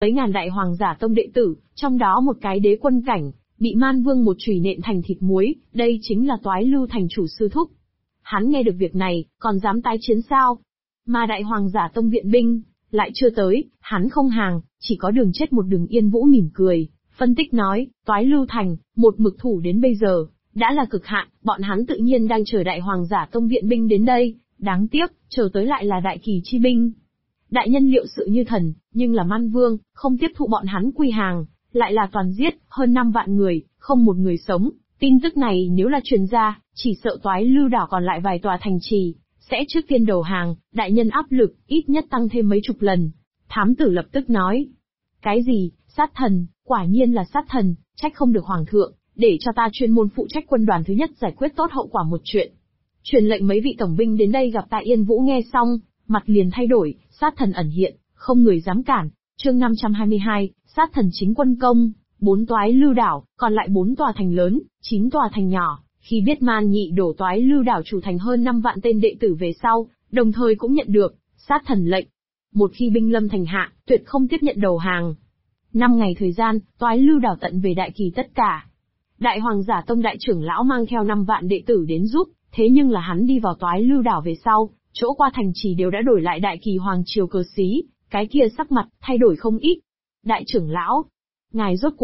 mấy ngàn đại hoàng giả tông đệ tử, trong đó một cái đế quân cảnh, bị Man Vương một chùy nện thành thịt muối, đây chính là Toái Lưu thành chủ sư thúc. Hắn nghe được việc này, còn dám tái chiến sao? Mà đại hoàng giả tông viện binh, lại chưa tới, hắn không hàng, chỉ có đường chết một đường Yên Vũ mỉm cười, phân tích nói, Toái Lưu thành, một mực thủ đến bây giờ, đã là cực hạn, bọn hắn tự nhiên đang chờ đại hoàng giả tông viện binh đến đây, đáng tiếc, chờ tới lại là đại kỳ chi binh. Đại nhân liệu sự như thần, nhưng là Man Vương, không tiếp thụ bọn hắn quy hàng, lại là toàn giết, hơn 5 vạn người, không một người sống. Tin tức này nếu là truyền ra, chỉ sợ Toái Lưu đảo còn lại vài tòa thành trì, sẽ trước tiên đầu hàng, đại nhân áp lực, ít nhất tăng thêm mấy chục lần. Thám tử lập tức nói. Cái gì, sát thần, quả nhiên là sát thần, trách không được hoàng thượng, để cho ta chuyên môn phụ trách quân đoàn thứ nhất giải quyết tốt hậu quả một chuyện. Truyền lệnh mấy vị tổng binh đến đây gặp tại Yên Vũ nghe xong, mặt liền thay đổi, sát thần ẩn hiện, không người dám cản. Chương 522, sát thần chính quân công, 4 Toái Lưu đảo, còn lại 4 tòa thành lớn, 9 tòa thành nhỏ. Khi biết Man Nhị đổ Toái Lưu đảo chủ thành hơn 5 vạn tên đệ tử về sau, đồng thời cũng nhận được sát thần lệnh. Một khi binh lâm thành hạ, tuyệt không tiếp nhận đầu hàng. 5 ngày thời gian, Toái Lưu đảo tận về đại kỳ tất cả. Đại hoàng giả tông đại trưởng lão mang theo 5 vạn đệ tử đến giúp, thế nhưng là hắn đi vào Toái Lưu đảo về sau, chỗ qua thành trì đều đã đổi lại đại kỳ hoàng triều cờ xí, cái kia sắc mặt thay đổi không ít. Đại trưởng lão, ngài rốt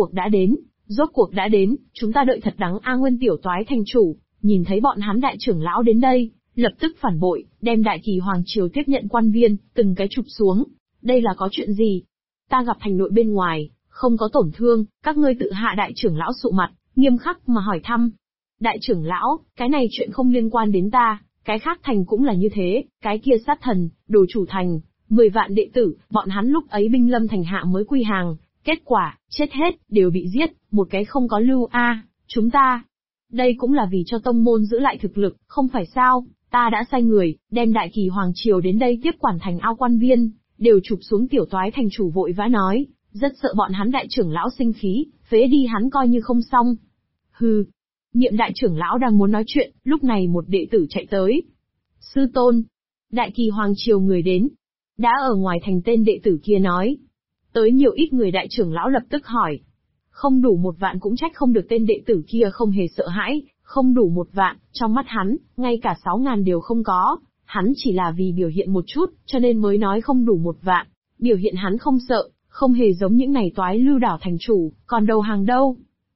cuộc đã đến, chúng ta đợi thật đắng a. Nguyên tiểu Toái thành chủ, nhìn thấy bọn hắn đại trưởng lão đến đây, lập tức phản bội, đem đại kỳ hoàng triều tiếp nhận quan viên, từng cái chụp xuống. Đây là có chuyện gì? Ta gặp thành nội bên ngoài, không có tổn thương, các ngươi tự hạ. Đại trưởng lão sụ mặt, nghiêm khắc mà hỏi thăm. Đại trưởng lão, cái này chuyện không liên quan đến ta, cái khác thành cũng là như thế, cái kia sát thần, đồ chủ thành, 10 vạn đệ tử, bọn hắn lúc ấy binh lâm thành hạ mới quy hàng, kết quả, chết hết, đều bị giết, một cái không có lưu a. Chúng ta, đây cũng là vì cho tông môn giữ lại thực lực, không phải sao? Ta đã sai người, đem đại kỳ hoàng triều đến đây tiếp quản thành ao quan viên, đều chụp xuống. Tiểu Toái thành chủ vội vã nói, rất sợ bọn hắn đại trưởng lão sinh khí, phế đi hắn coi như không xong. Hừ. Niệm đại trưởng lão đang muốn nói chuyện, lúc này một đệ tử chạy tới. Sư tôn, đại kỳ hoàng triều người đến. Đã ở ngoài thành tên đệ tử kia nói. Tới nhiều ít người. Đại trưởng lão lập tức hỏi. Không đủ 1 vạn cũng trách không được. Tên đệ tử kia không hề sợ hãi, không đủ 1 vạn, trong mắt hắn, ngay cả 6.000 đều không có. Hắn chỉ là vì biểu hiện một chút, cho nên mới nói không đủ 1 vạn. Biểu hiện hắn không sợ, không hề giống những này Toái Lưu đảo thành chủ, còn đầu hàng đâu.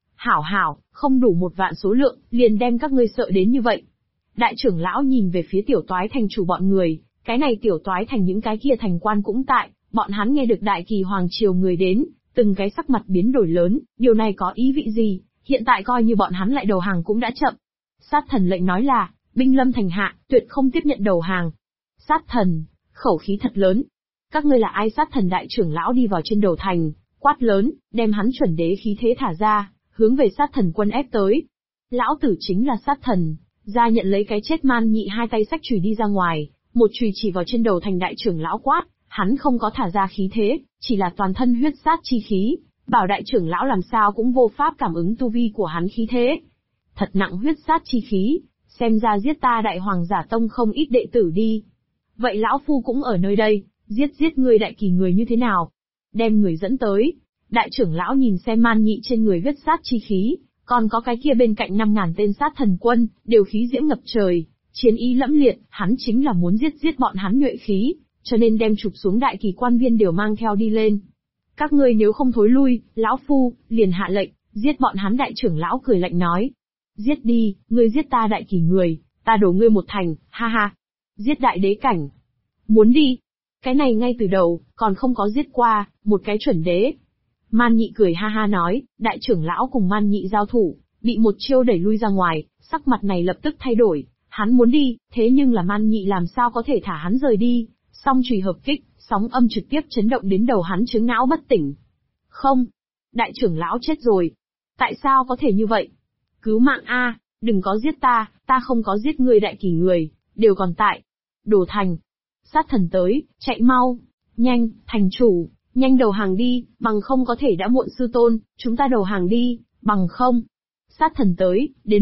Hảo, không đủ 1 vạn số lượng, liền đem các ngươi sợ đến như vậy. Đại trưởng lão nhìn về phía tiểu Toái thành chủ bọn người, cái này tiểu Toái thành những cái kia thành quan cũng tại, bọn hắn nghe được đại kỳ hoàng triều người đến, từng cái sắc mặt biến đổi lớn, điều này có ý vị gì? Hiện tại coi như bọn hắn lại đầu hàng cũng đã chậm. Sát thần lệnh nói là, binh lâm thành hạ, tuyệt không tiếp nhận đầu hàng. Sát thần, khẩu khí thật lớn. Các ngươi là ai? Sát thần đại trưởng lão đi vào trên đầu thành, quát lớn, đem hắn chuẩn đế khí thế thả ra, hướng về sát thần quân ép tới. Lão tử chính là sát thần, ra nhận lấy cái chết. Man Nhị hai tay xách chùy đi ra ngoài, một chùy chỉ vào trên đầu thành. Đại trưởng lão quát, hắn không có thả ra khí thế, chỉ là toàn thân huyết sát chi khí, bảo đại trưởng lão làm sao cũng vô pháp cảm ứng tu vi của hắn khí thế. Thật nặng huyết sát chi khí, xem ra giết ta đại hoàng giả tông không ít đệ tử đi. Vậy lão phu cũng ở nơi đây, giết người đại kỳ người như thế nào? Đem người dẫn tới. Đại trưởng lão nhìn xem Man Nhị trên người huyết sát chi khí, còn có cái kia bên cạnh 5.000 tên sát thần quân, đều khí diễm ngập trời, chiến ý lẫm liệt, hắn chính là muốn giết bọn hắn nhuệ khí, cho nên đem chụp xuống đại kỳ quan viên đều mang theo đi lên. Các ngươi nếu không thối lui, lão phu liền hạ lệnh, giết bọn hắn. Đại trưởng lão cười lạnh nói. Giết đi, ngươi giết ta đại kỳ người, ta đổ ngươi một thành, ha ha. Giết đại đế cảnh. Muốn đi. Cái này ngay từ đầu, còn không có giết qua, một cái chuẩn đế. Man Nhị cười ha ha nói, đại trưởng lão cùng Man Nhị giao thủ, bị một chiêu đẩy lui ra ngoài, sắc mặt này lập tức thay đổi, hắn muốn đi, thế nhưng là Man Nhị làm sao có thể thả hắn rời đi, song chùy hợp kích, sóng âm trực tiếp chấn động đến đầu hắn chứng não bất tỉnh. Không, đại trưởng lão chết rồi. Tại sao có thể như vậy? Cứu mạng a, đừng có giết ta không có giết người. Đại kỳ người, đều còn tại. Đồ thành. Sát thần tới, chạy mau. Nhanh, thành chủ, nhanh đầu hàng đi, bằng không có thể đã muộn. Sư tôn, chúng ta đầu hàng đi, bằng không. Sát thần tới, đến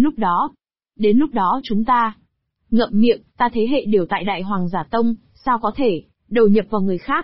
lúc đó chúng ta. Ngậm miệng, ta thế hệ đều tại đại hoàng giả tông, sao có thể, đầu nhập vào người khác.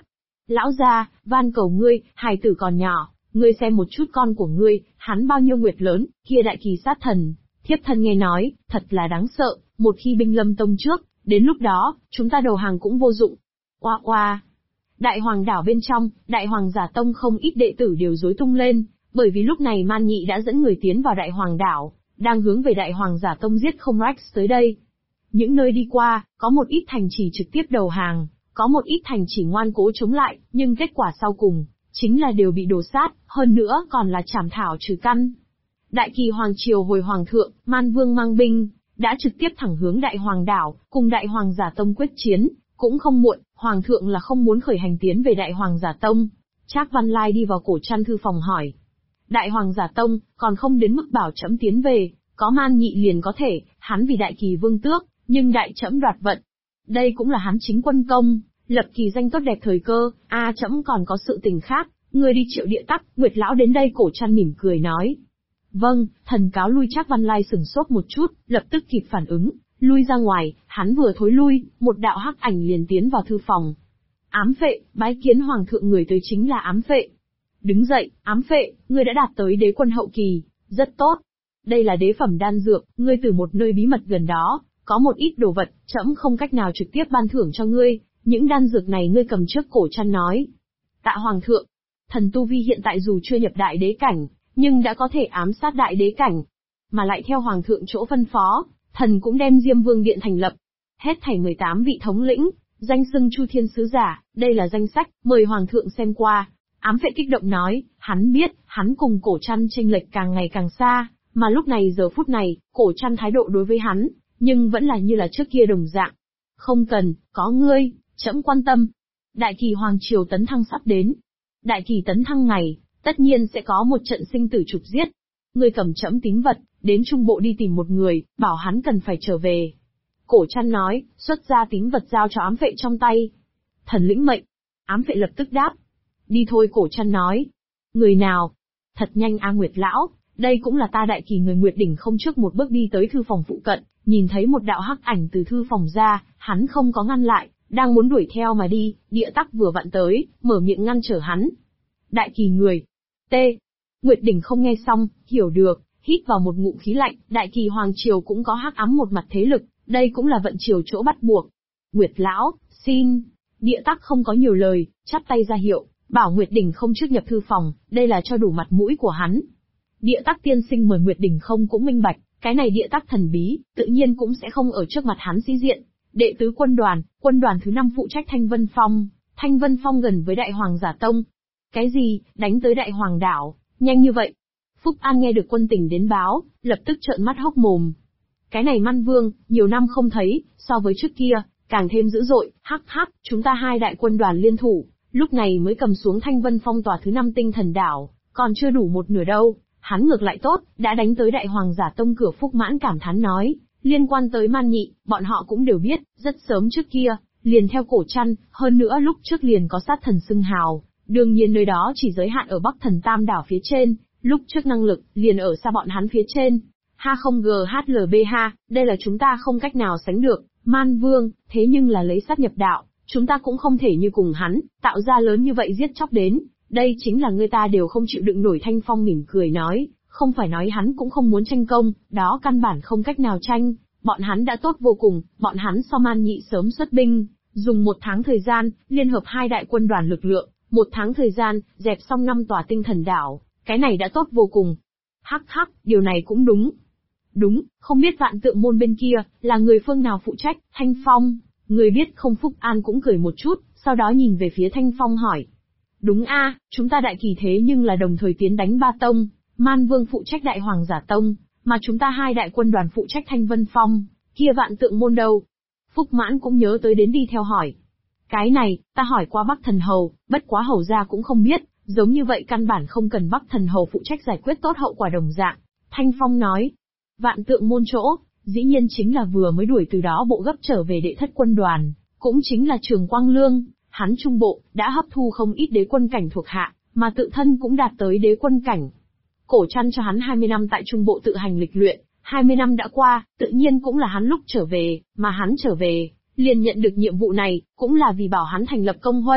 Lão gia, van cầu ngươi, hài tử còn nhỏ, ngươi xem một chút con của ngươi, hắn bao nhiêu nguyệt lớn, kia đại kỳ sát thần, thiếp thân nghe nói, thật là đáng sợ, một khi binh lâm tông trước, đến lúc đó, chúng ta đầu hàng cũng vô dụng. Oa oa. Đại hoàng đảo bên trong, đại hoàng giả tông không ít đệ tử đều rối tung lên, bởi vì lúc này Man Nhị đã dẫn người tiến vào đại hoàng đảo, đang hướng về đại hoàng giả tông giết không Rex tới đây. Những nơi đi qua, có một ít thành trì trực tiếp đầu hàng, có một ít thành trì ngoan cố chống lại, nhưng kết quả sau cùng, chính là đều bị đổ sát, hơn nữa còn là chảm thảo trừ căn. Đại kỳ hoàng triều hồi hoàng thượng, Man Vương mang binh, đã trực tiếp thẳng hướng đại hoàng đảo, cùng đại hoàng giả tông quyết chiến, cũng không muộn, hoàng thượng là không muốn khởi hành tiến về đại hoàng giả tông. Trác Văn Lai đi vào cổ trăn thư phòng hỏi. Đại hoàng giả tông, còn không đến mức bảo trẫm tiến về, có Man Nhị liền có thể, hắn vì đại kỳ vương tước, nhưng đại trẫm đoạt vận. Đây cũng là hắn chính quân công, lập kỳ danh tốt đẹp thời cơ, trẫm còn có sự tình khác, ngươi đi triệu địa tắc, Nguyệt lão đến đây cổ trăn mỉm cười nói. Vâng, thần cáo lui. Trác Văn Lai sửng sốt một chút, lập tức kịp phản ứng, lui ra ngoài, hắn vừa thối lui, một đạo hắc ảnh liền tiến vào thư phòng. Ám Phệ, bái kiến hoàng thượng. Người tới chính là Ám Phệ. Đứng dậy, Ám Phệ, ngươi đã đạt tới đế quân hậu kỳ, rất tốt. Đây là đế phẩm đan dược, ngươi từ một nơi bí mật gần đó, có một ít đồ vật, trẫm không cách nào trực tiếp ban thưởng cho ngươi, những đan dược này ngươi cầm trước. Cổ trăn nói. Tạ hoàng thượng, thần tu vi hiện tại dù chưa nhập đại đế cảnh, nhưng đã có thể ám sát đại đế cảnh. Mà lại theo hoàng thượng chỗ phân phó, thần cũng đem Diêm Vương Điện thành lập. Hết thảy 18 vị thống lĩnh, danh xưng Chu Thiên Sứ Giả, đây là danh sách, mời hoàng thượng xem qua. Ám Phệ kích động nói, hắn biết, hắn cùng cổ trăn chênh lệch càng ngày càng xa, mà lúc này giờ phút này, cổ trăn thái độ đối với hắn, nhưng vẫn là như là trước kia đồng dạng. Không cần, có ngươi, trẫm quan tâm. Đại kỳ hoàng triều tấn thăng sắp đến. Đại kỳ tấn thăng ngày, tất nhiên sẽ có một trận sinh tử trục giết. Ngươi cầm trẫm tín vật, đến trung bộ đi tìm một người, bảo hắn cần phải trở về. Cổ trăn nói, xuất ra tín vật giao cho Ám Phệ trong tay. Thần lĩnh mệnh. Ám Phệ lập tức đáp. Đi thôi. Cổ trăn nói. Người nào? Thật nhanh Nguyệt lão, đây cũng là ta đại kỳ người. Nguyệt đỉnh không trước một bước đi tới thư phòng phụ cận, nhìn thấy một đạo hắc ảnh từ thư phòng ra, hắn không có ngăn lại, đang muốn đuổi theo mà đi, địa tắc vừa vặn tới, mở miệng ngăn trở hắn. Đại kỳ người. T. Nguyệt đỉnh không nghe xong, hiểu được, hít vào một ngụm khí lạnh, đại kỳ hoàng triều cũng có hắc ám một mặt thế lực, đây cũng là vận triều chỗ bắt buộc. Nguyệt lão, xin. Địa tắc không có nhiều lời, chắp tay ra hiệu, bảo Nguyệt đỉnh không trước nhập thư phòng, đây là cho đủ mặt mũi của hắn. Địa tắc tiên sinh mời Nguyệt đỉnh không cũng minh bạch, cái này địa tắc thần bí, tự nhiên cũng sẽ không ở trước mặt hắn sĩ diện. Đệ tứ quân đoàn thứ 5 phụ trách Thanh Vân Phong. Thanh Vân Phong gần với Đại Hoàng Giả Tông. Cái gì, đánh tới Đại Hoàng Đảo, nhanh như vậy? Phúc An nghe được quân tình đến báo, lập tức trợn mắt hốc mồm. Cái này Man Vương, nhiều năm không thấy, so với trước kia, càng thêm dữ dội, hắc hắc, chúng ta hai đại quân đoàn liên thủ, lúc này mới cầm xuống Thanh Vân Phong tòa thứ 5 tinh thần đảo, còn chưa đủ một nửa đâu, hắn ngược lại tốt, đã đánh tới Đại Hoàng Giả Tông cửa. Phúc Mãn cảm thán nói, liên quan tới Man Nhị, bọn họ cũng đều biết, rất sớm trước kia, liền theo cổ trăn, hơn nữa lúc trước liền có sát thần xưng hào, đương nhiên nơi đó chỉ giới hạn ở Bắc Thần Tam đảo phía trên, lúc trước năng lực, liền ở xa bọn hắn phía trên. Ha không GHLB ha, đây là chúng ta không cách nào sánh được, Man Vương, thế nhưng là lấy sát nhập đạo, chúng ta cũng không thể như cùng hắn, tạo ra lớn như vậy giết chóc đến, đây chính là người ta đều không chịu đựng nổi. Thanh Phong mỉm cười nói, không phải nói hắn cũng không muốn tranh công, đó căn bản không cách nào tranh, bọn hắn đã tốt vô cùng, bọn hắn so Man Nhị sớm xuất binh, dùng 1 tháng thời gian, liên hợp hai đại quân đoàn lực lượng, 1 tháng thời gian, dẹp xong 5 tòa tinh thần đảo, cái này đã tốt vô cùng. Hắc hắc, điều này cũng đúng. Đúng, không biết Vạn Tượng môn bên kia, là người phương nào phụ trách? Thanh Phong, người biết không? Phúc An cũng cười một chút, sau đó nhìn về phía Thanh Phong hỏi. Đúng chúng ta đại kỳ thế nhưng là đồng thời tiến đánh 3 tông, Man Vương phụ trách Đại Hoàng Giả Tông, mà chúng ta hai đại quân đoàn phụ trách Thanh Vân Phong, kia Vạn Tượng môn đâu? Phúc Mãn cũng nhớ tới đến đi theo hỏi. Cái này, ta hỏi qua Bắc Thần Hầu, bất quá hầu gia cũng không biết, giống như vậy căn bản không cần Bắc Thần Hầu phụ trách giải quyết tốt hậu quả đồng dạng. Thanh Phong nói, Vạn Tượng môn chỗ, dĩ nhiên chính là vừa mới đuổi từ đó bộ gấp trở về đệ thất quân đoàn, cũng chính là Trường Quang Lương, hắn trung bộ, đã hấp thu không ít đế quân cảnh thuộc hạ, mà tự thân cũng đạt tới đế quân cảnh. Cổ trăn cho hắn 20 năm tại trung bộ tự hành lịch luyện, 20 năm đã qua, tự nhiên cũng là hắn lúc trở về, mà hắn trở về, liền nhận được nhiệm vụ này, cũng là vì bảo hắn thành lập công huân,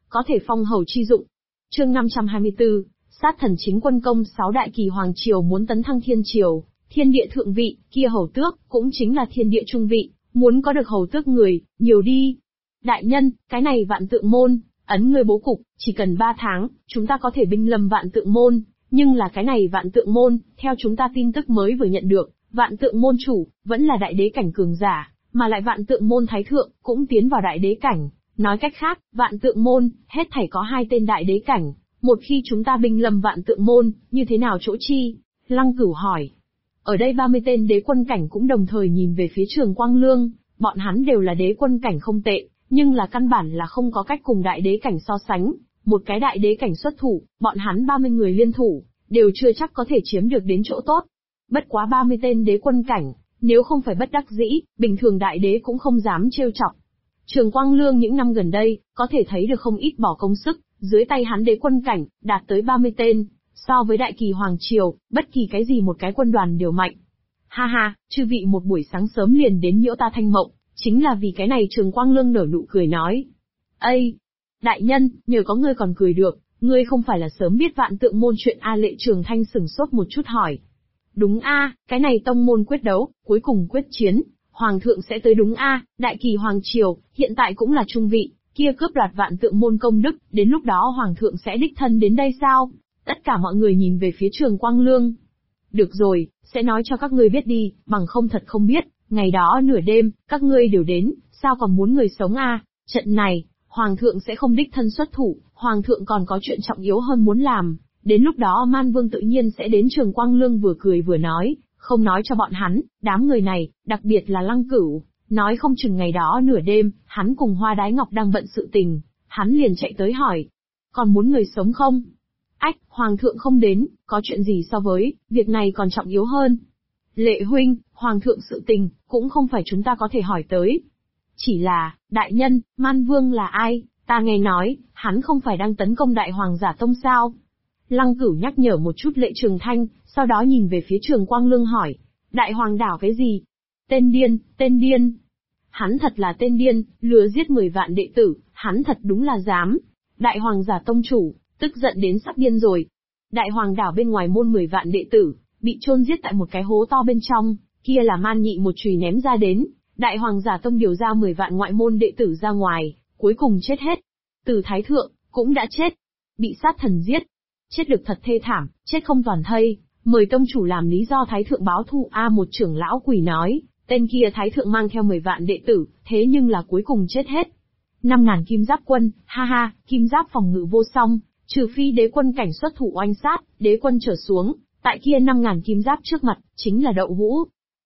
có thể phong hầu chi dụng. Chương 524, sát thần chính quân công 6 đại kỳ hoàng triều muốn tấn thăng thiên triều, thiên địa thượng vị, kia hầu tước, cũng chính là thiên địa trung vị, muốn có được hầu tước người, nhiều đi. Đại nhân, cái này Vạn Tượng môn, ấn người bố cục, chỉ cần 3 tháng, chúng ta có thể binh lâm Vạn Tượng môn, nhưng là cái này Vạn Tượng môn, theo chúng ta tin tức mới vừa nhận được, Vạn Tượng môn chủ, vẫn là đại đế cảnh cường giả, mà lại Vạn Tượng môn thái thượng, cũng tiến vào đại đế cảnh. Nói cách khác, Vạn Tượng môn, hết thảy có 2 tên đại đế cảnh, một khi chúng ta binh lâm Vạn Tượng môn, như thế nào chỗ chi? Lăng Cửu hỏi. Ở đây 30 tên đế quân cảnh cũng đồng thời nhìn về phía Trường Quang Lương, bọn hắn đều là đế quân cảnh không tệ, nhưng là căn bản là không có cách cùng đại đế cảnh so sánh. Một cái đại đế cảnh xuất thủ, bọn hắn 30 người liên thủ, đều chưa chắc có thể chiếm được đến chỗ tốt. Bất quá 30 tên đế quân cảnh, nếu không phải bất đắc dĩ, bình thường đại đế cũng không dám trêu chọc. Trường Quang Lương những năm gần đây, có thể thấy được không ít bỏ công sức, dưới tay hắn đế quân cảnh, đạt tới 30 tên, so với đại kỳ hoàng triều, bất kỳ cái gì một cái quân đoàn đều mạnh. Ha ha, chư vị một buổi sáng sớm liền đến nhiễu ta thanh mộng, chính là vì cái này. Trường Quang Lương nở nụ cười nói. Ây! Đại nhân, nhờ có ngươi còn cười được, ngươi không phải là sớm biết Vạn Tượng môn chuyện a? Lệ Trường Thanh sửng sốt một chút hỏi. Đúng a, cái này tông môn quyết đấu, cuối cùng quyết chiến, Hoàng thượng sẽ tới đúng a? Đại kỳ hoàng triều, hiện tại cũng là trung vị, kia cướp đoạt Vạn Tượng môn công đức, đến lúc đó Hoàng thượng sẽ đích thân đến đây sao? Tất cả mọi người nhìn về phía Trường Quang Lương. Được rồi, sẽ nói cho các ngươi biết đi, bằng không thật không biết, ngày đó nửa đêm, các ngươi đều đến, sao còn muốn người sống a? Trận này, Hoàng thượng sẽ không đích thân xuất thủ, Hoàng thượng còn có chuyện trọng yếu hơn muốn làm, đến lúc đó Man Vương tự nhiên sẽ đến. Trường Quang Lương vừa cười vừa nói, không nói cho bọn hắn, đám người này, đặc biệt là Lăng Cửu, nói không chừng ngày đó nửa đêm, hắn cùng Hoa Đái Ngọc đang bận sự tình, hắn liền chạy tới hỏi, còn muốn người sống không? Ách, Hoàng thượng không đến, có chuyện gì so với việc này còn trọng yếu hơn? Lệ huynh, Hoàng thượng sự tình, cũng không phải chúng ta có thể hỏi tới. Chỉ là, đại nhân, Man Vương là ai? Ta nghe nói, hắn không phải đang tấn công Đại Hoàng Giả Tông sao? Lăng Cửu nhắc nhở một chút Lệ Trường Thanh, sau đó nhìn về phía Trường Quang Lương hỏi, Đại Hoàng đảo cái gì? Tên điên, tên điên. Hắn thật là tên điên, lừa giết 10 vạn đệ tử, hắn thật đúng là dám. Đại Hoàng Giả Tông chủ, tức giận đến sắp điên rồi. Đại Hoàng đảo bên ngoài môn 10 vạn đệ tử, bị chôn giết tại một cái hố to bên trong, kia là Man Nhị một chùy ném ra đến. Đại Hoàng Giả Tông điều ra 10 vạn ngoại môn đệ tử ra ngoài, cuối cùng chết hết. Từ Thái Thượng, cũng đã chết. Bị sát thần giết. Chết được thật thê thảm, chết không toàn thây. Mời tông chủ làm lý do Thái Thượng báo thù a? Một trưởng lão quỷ nói, tên kia Thái Thượng mang theo 10 vạn đệ tử, thế nhưng là cuối cùng chết hết. 5.000 kim giáp quân, ha ha, kim giáp phòng ngự vô song, trừ phi đế quân cảnh xuất thủ oanh sát, đế quân trở xuống, tại kia 5.000 kim giáp trước mặt, chính là đậu hũ.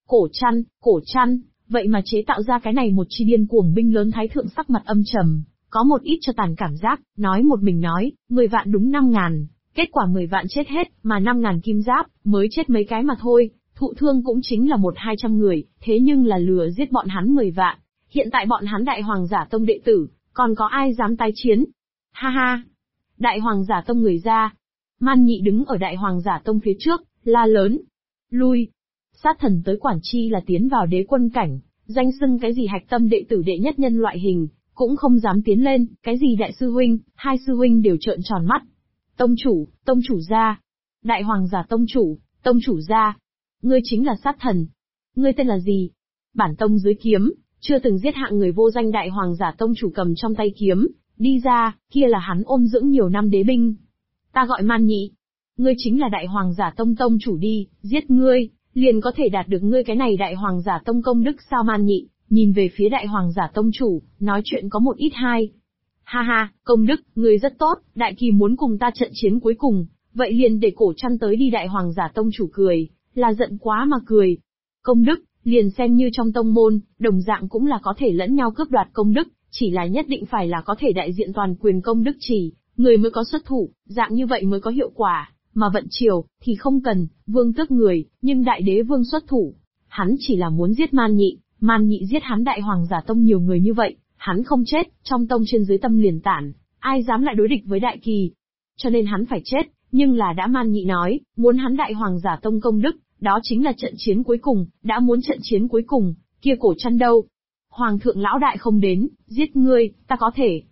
Cổ chăn, vậy mà chế tạo ra cái này một chi điên cuồng binh lớn. Thái Thượng sắc mặt âm trầm, có một ít cho tàn cảm giác, nói một mình nói, 10 vạn đúng 5.000, kết quả 10 vạn chết hết, mà 5.000 kim giáp, mới chết mấy cái mà thôi, thụ thương cũng chính là 100-200 người, thế nhưng là lừa giết bọn hắn 10 vạn. Hiện tại bọn hắn Đại Hoàng Giả Tông đệ tử, còn có ai dám tái chiến? Ha ha! Đại Hoàng Giả Tông người ra. Man Nhị đứng ở Đại Hoàng Giả Tông phía trước, la lớn. Lui! Sát thần tới quản chi là tiến vào đế quân cảnh, danh xưng cái gì hạch tâm đệ tử đệ nhất nhân loại hình, cũng không dám tiến lên, cái gì đại sư huynh, hai sư huynh đều trợn tròn mắt. Tông chủ gia. Đại Hoàng Giả tông chủ gia. Ngươi chính là sát thần. Ngươi tên là gì? Bản tông dưới kiếm, chưa từng giết hạng người vô danh. Đại Hoàng Giả tông chủ cầm trong tay kiếm, đi ra, kia là hắn ôn dưỡng nhiều năm đế binh. Ta gọi Man Nhị. Ngươi chính là Đại Hoàng Giả tông tông chủ đi, giết ngươi, liền có thể đạt được ngươi cái này Đại Hoàng Giả tông công đức sao? Man Nhị, nhìn về phía Đại Hoàng Giả tông chủ, nói chuyện có một ít hay. Ha ha, công đức, ngươi rất tốt, Đại Kỳ muốn cùng ta trận chiến cuối cùng, vậy liền để cổ chăn tới đi. Đại Hoàng Giả tông chủ cười, là giận quá mà cười. Công đức, liền xem như trong tông môn, đồng dạng cũng là có thể lẫn nhau cướp đoạt công đức, chỉ là nhất định phải là có thể đại diện toàn quyền công đức chỉ, người mới có xuất thủ, dạng như vậy mới có hiệu quả, mà vận triều, thì không cần, vương tước người, nhưng đại đế vương xuất thủ. Hắn chỉ là muốn giết Man Nhị giết hắn Đại Hoàng Giả tông nhiều người như vậy, hắn không chết, trong tông trên dưới tâm liền tản, ai dám lại đối địch với Đại Kỳ. Cho nên hắn phải chết, nhưng là đã Man Nhị nói, muốn hắn Đại Hoàng Giả tông công đức, đó chính là trận chiến cuối cùng, đã muốn trận chiến cuối cùng, kia cổ chăn đâu? Hoàng thượng lão đại không đến, giết ngươi, ta có thể.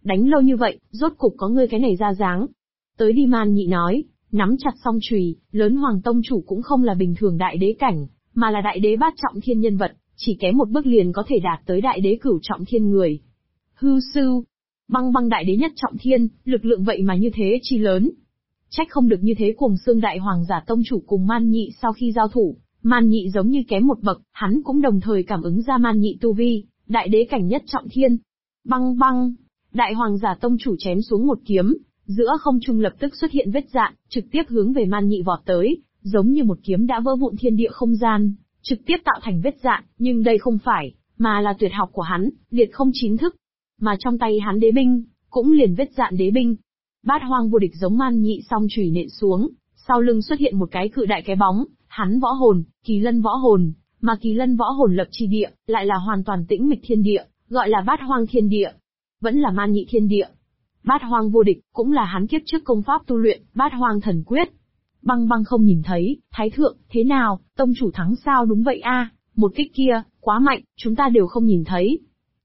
Đánh lâu như vậy, rốt cục có ngươi cái này ra dáng. Tới đi, Man Nhị nói, nắm chặt song chùy, lớn Hoàng tông chủ cũng không là bình thường đại đế cảnh, mà là đại đế bát trọng thiên nhân vật, chỉ kém một bước liền có thể đạt tới đại đế cửu trọng thiên người. Hư sư, băng băng đại đế nhất trọng thiên, lực lượng vậy mà như thế chi lớn. Trách không được như thế. Cuồng Xương đại hoàng giả tông chủ cùng Man Nhị sau khi giao thủ, Man Nhị giống như kém một bậc, hắn cũng đồng thời cảm ứng ra Man Nhị tu vi, đại đế cảnh nhất trọng thiên. Băng băng, đại hoàng giả tông chủ chém xuống một kiếm, giữa không trung lập tức xuất hiện vết dạn, trực tiếp hướng về Man Nhị vọt tới, giống như một kiếm đã vỡ vụn thiên địa không gian, trực tiếp tạo thành vết dạn, nhưng đây không phải, mà là tuyệt học của hắn, liệt không chín thức. Mà trong tay hắn đế binh, cũng liền vết dạn đế binh. Bát hoang vô địch giống Man Nhị song chùy nện xuống, sau lưng xuất hiện một cái cự đại cái bóng, hắn võ hồn, Kỳ Lân võ hồn, mà Kỳ Lân võ hồn lập chi địa, lại là hoàn toàn tĩnh mịch thiên địa, gọi là bát hoang thiên địa. Vẫn là Man Nhị thiên địa. Bát hoang vô địch, cũng là hắn kiếp trước công pháp tu luyện, bát hoang thần quyết. Băng băng không nhìn thấy, Thái thượng, thế nào, tông chủ thắng sao? Đúng vậy a, một kích kia, quá mạnh, chúng ta đều không nhìn thấy.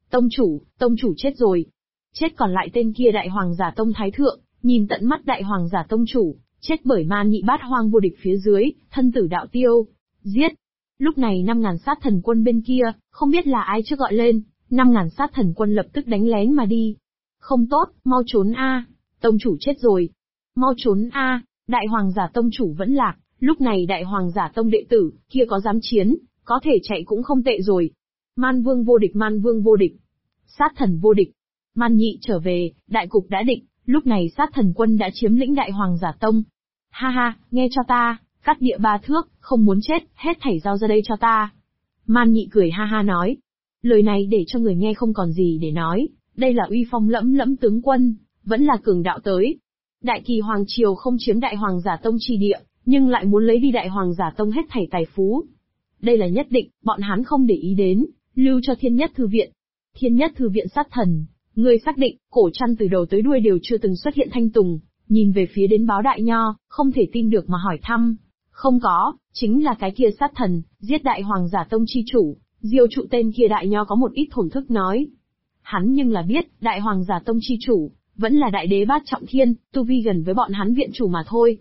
Tông chủ chết rồi. Chết còn lại tên kia đại hoàng giả tông Thái thượng, nhìn tận mắt đại hoàng giả tông chủ, chết bởi Man Nhị bát hoang vô địch phía dưới, thân tử đạo tiêu. Giết. Lúc này 5.000 sát thần quân bên kia, không biết là ai trước gọi lên, 5.000 sát thần quân lập tức đánh lén mà đi. Không tốt, mau trốn a, tông chủ chết rồi. Mau trốn a, đại hoàng giả tông chủ vẫn lạc, lúc này đại hoàng giả tông đệ tử, kia có dám chiến, có thể chạy cũng không tệ rồi. Man vương vô địch. Sát thần vô địch. Man Nhị trở về, đại cục đã định, lúc này sát thần quân đã chiếm lĩnh đại hoàng giả tông. Ha ha, nghe cho ta, cắt địa 3 thước, không muốn chết, hết thảy giao ra đây cho ta. Man Nhị cười ha ha nói. Lời này để cho người nghe không còn gì để nói, đây là uy phong lẫm lẫm tướng quân, vẫn là cường đạo tới. Đại Kỳ Hoàng Triều không chiếm đại hoàng giả tông chi địa, nhưng lại muốn lấy đi đại hoàng giả tông hết thảy tài phú. Đây là nhất định, bọn hắn không để ý đến, lưu cho Thiên Nhất Thư Viện. Thiên Nhất Thư Viện sát thần, người xác định, cổ trăn từ đầu tới đuôi đều chưa từng xuất hiện. Thanh Tùng, nhìn về phía đến báo đại nho, không thể tin được mà hỏi thăm. Không có, chính là cái kia sát thần, giết đại hoàng giả tông chi chủ, diêu trụ tên kia. Đại nho có một ít thổn thức nói. Hắn nhưng là biết, đại hoàng giả tông chi chủ, vẫn là đại đế bát trọng thiên, tu vi gần với bọn hắn viện chủ mà thôi.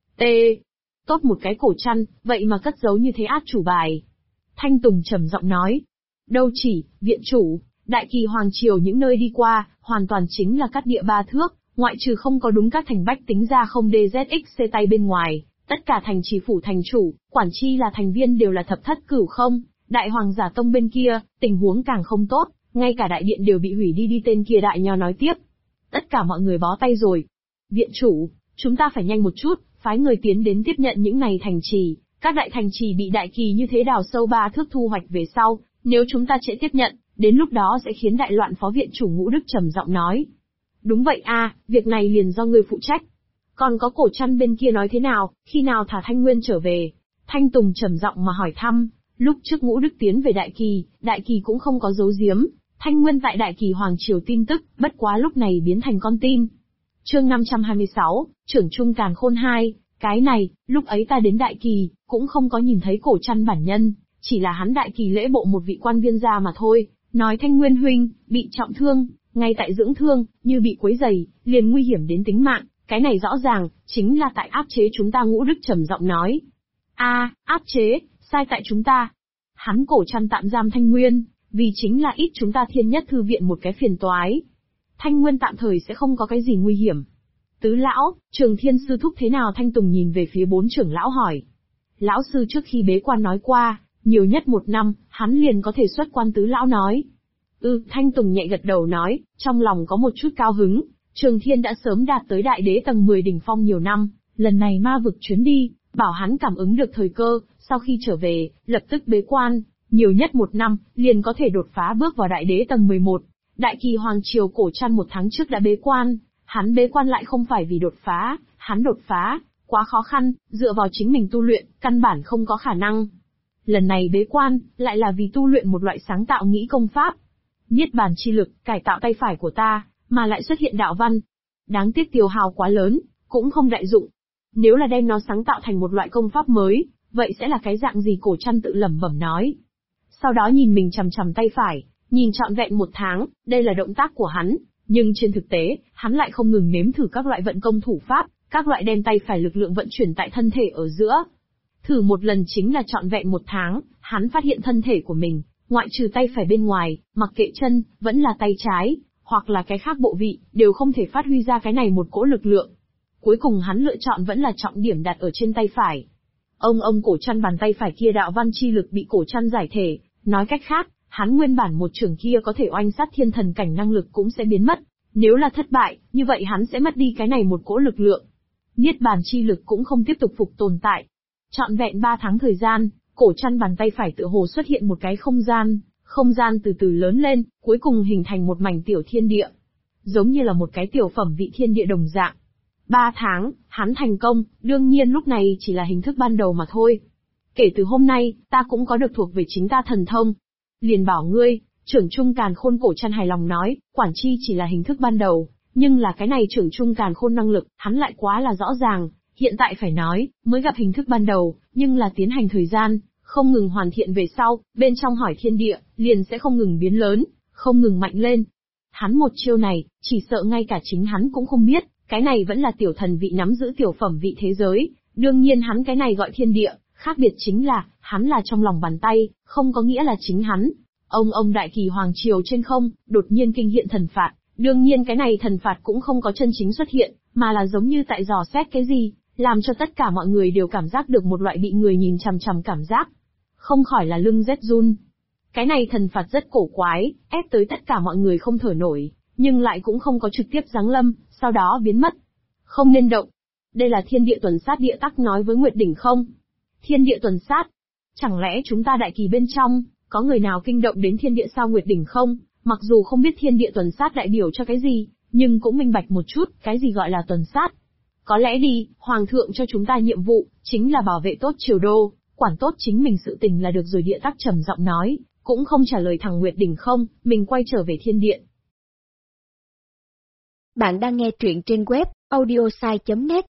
Tốt một cái cổ trăn, vậy mà cất giấu như thế át chủ bài. Thanh Tùng trầm giọng nói. Đâu chỉ, viện chủ, đại Kỳ Hoàng Triều những nơi đi qua, hoàn toàn chính là cắt địa 3 thước, ngoại trừ không có đúng các thành bách tính ra không DZXC tay bên ngoài, tất cả thành trì phủ thành chủ, quản chi là thành viên đều là thập thất cửu không. Đại hoàng giả tông bên kia, tình huống càng không tốt, ngay cả đại điện đều bị hủy đi. Tên kia đại nho nói tiếp. Tất cả mọi người bó tay rồi. Viện chủ, chúng ta phải nhanh một chút, phái người tiến đến tiếp nhận những này thành trì. Các đại thành trì bị đại kỳ như thế đào sâu 3 thước thu hoạch về sau, nếu chúng ta trễ tiếp nhận, đến lúc đó sẽ khiến đại loạn. Phó viện chủ Ngũ Đức trầm giọng nói. Đúng vậy a, việc này liền do người phụ trách. Còn có cổ trăn bên kia nói thế nào, khi nào thả Thanh Nguyên trở về? Thanh Tùng trầm giọng mà hỏi thăm. Lúc trước Ngũ Đức tiến về đại kỳ cũng không có giấu giếm. Thanh Nguyên tại đại Kỳ Hoàng Triều tin tức, bất quá lúc này biến thành con tin. Chương 526, trưởng trung càn khôn 2, cái này, lúc ấy ta đến đại Kỳ, cũng không có nhìn thấy cổ trăn bản nhân, chỉ là hắn đại Kỳ lễ bộ một vị quan viên gia mà thôi, nói Thanh Nguyên huynh, bị trọng thương, ngay tại dưỡng thương, như bị quấy rầy, liền nguy hiểm đến tính mạng, cái này rõ ràng, chính là tại áp chế chúng ta. Ngũ Đức trầm giọng nói. Áp chế, sai tại chúng ta. Hắn cổ trăn tạm giam Thanh Nguyên, vì chính là ít chúng ta Thiên Nhất Thư Viện một cái phiền toái. Thanh Nguyên tạm thời sẽ không có cái gì nguy hiểm. Tứ lão, Trường Thiên sư thúc thế nào? Thanh Tùng nhìn về phía 4 trưởng lão hỏi. Lão sư trước khi bế quan nói qua, nhiều nhất 1 năm, hắn liền có thể xuất quan. Tứ lão nói. Thanh Tùng nhẹ gật đầu nói, trong lòng có một chút cao hứng. Trường Thiên đã sớm đạt tới đại đế tầng 10 đỉnh phong nhiều năm, lần này ma vực chuyến đi, bảo hắn cảm ứng được thời cơ, sau khi trở về, lập tức bế quan, nhiều nhất 1 năm, liền có thể đột phá bước vào đại đế tầng 11. Đại Kỳ Hoàng Triều cổ trăn 1 tháng trước đã bế quan, hắn bế quan lại không phải vì đột phá, hắn đột phá, quá khó khăn, dựa vào chính mình tu luyện, căn bản không có khả năng. Lần này bế quan, lại là vì tu luyện một loại sáng tạo nghĩ công pháp. Niết bàn chi lực, cải tạo tay phải của ta, mà lại xuất hiện đạo văn. Đáng tiếc tiêu hao quá lớn, cũng không đại dụng. Nếu là đem nó sáng tạo thành một loại công pháp mới, vậy sẽ là cái dạng gì? Cổ trăn tự lẩm bẩm nói. Sau đó nhìn mình chằm chằm tay phải, nhìn trọn vẹn 1 tháng, đây là động tác của hắn, Nhưng trên thực tế, hắn lại không ngừng nếm thử các loại vận công thủ pháp, các loại đem tay phải lực lượng vận chuyển tại thân thể ở giữa. Thử một lần chính là trọn vẹn 1 tháng, hắn phát hiện thân thể của mình, ngoại trừ tay phải bên ngoài, mặc kệ chân, vẫn là tay trái, hoặc là cái khác bộ vị, đều không thể phát huy ra cái này một cỗ lực lượng. Cuối cùng hắn lựa chọn vẫn là trọng điểm đặt ở trên tay phải. Ông cổ chân bàn tay phải kia đạo văn chi lực bị cổ chân giải thể, nói cách khác, hắn nguyên bản một trường kia có thể oanh sát thiên thần cảnh năng lực cũng sẽ biến mất. Nếu là thất bại, như vậy hắn sẽ mất đi cái này một cỗ lực lượng. Niết bàn chi lực cũng không tiếp tục phục tồn tại. Trọn vẹn 3 tháng thời gian, cổ chân bàn tay phải tựa hồ xuất hiện một cái không gian từ từ lớn lên, cuối cùng hình thành một mảnh tiểu thiên địa. Giống như là một cái tiểu phẩm vị thiên địa đồng dạng. 3 tháng, hắn thành công, đương nhiên lúc này chỉ là hình thức ban đầu mà thôi. Kể từ hôm nay, ta cũng có được thuộc về chính ta thần thông. Liền bảo ngươi, trưởng trung càn khôn cổ chân hài lòng nói, quản chi chỉ là hình thức ban đầu, nhưng là cái này trưởng trung càn khôn năng lực, hắn lại quá là rõ ràng, hiện tại phải nói, mới gặp hình thức ban đầu, nhưng là tiến hành thời gian, không ngừng hoàn thiện về sau, bên trong hỏi thiên địa, liền sẽ không ngừng biến lớn, không ngừng mạnh lên. Hắn một chiêu này, chỉ sợ ngay cả chính hắn cũng không biết, cái này vẫn là tiểu thần vị nắm giữ tiểu phẩm vị thế giới, đương nhiên hắn cái này gọi thiên địa, khác biệt chính là, hắn là trong lòng bàn tay, không có nghĩa là chính hắn. Ông đại kỳ hoàng triều trên không, đột nhiên kinh hiện thần phạt, đương nhiên cái này thần phạt cũng không có chân chính xuất hiện, mà là giống như tại dò xét cái gì, làm cho tất cả mọi người đều cảm giác được một loại bị người nhìn chằm chằm cảm giác. Không khỏi là lưng rét run. Cái này thần phạt rất cổ quái, ép tới tất cả mọi người không thở nổi, nhưng lại cũng không có trực tiếp giáng lâm, sau đó biến mất. Không nên động. Đây là thiên địa tuần sát địa tắc nói với Nguyệt Đỉnh không? Thiên địa tuần sát. Chẳng lẽ chúng ta đại kỳ bên trong, có người nào kinh động đến thiên địa sao Nguyệt Đỉnh không? Mặc dù không biết thiên địa tuần sát đại biểu cho cái gì, nhưng cũng minh bạch một chút, cái gì gọi là tuần sát. Có lẽ đi, Hoàng thượng cho chúng ta nhiệm vụ, chính là bảo vệ tốt triều đô, quản tốt chính mình sự tình là được rồi địa tắc trầm giọng nói, cũng không trả lời thằng Nguyệt Đỉnh không, mình quay trở về thiên điện. Bạn đang nghe truyện trên web, audiosai.net.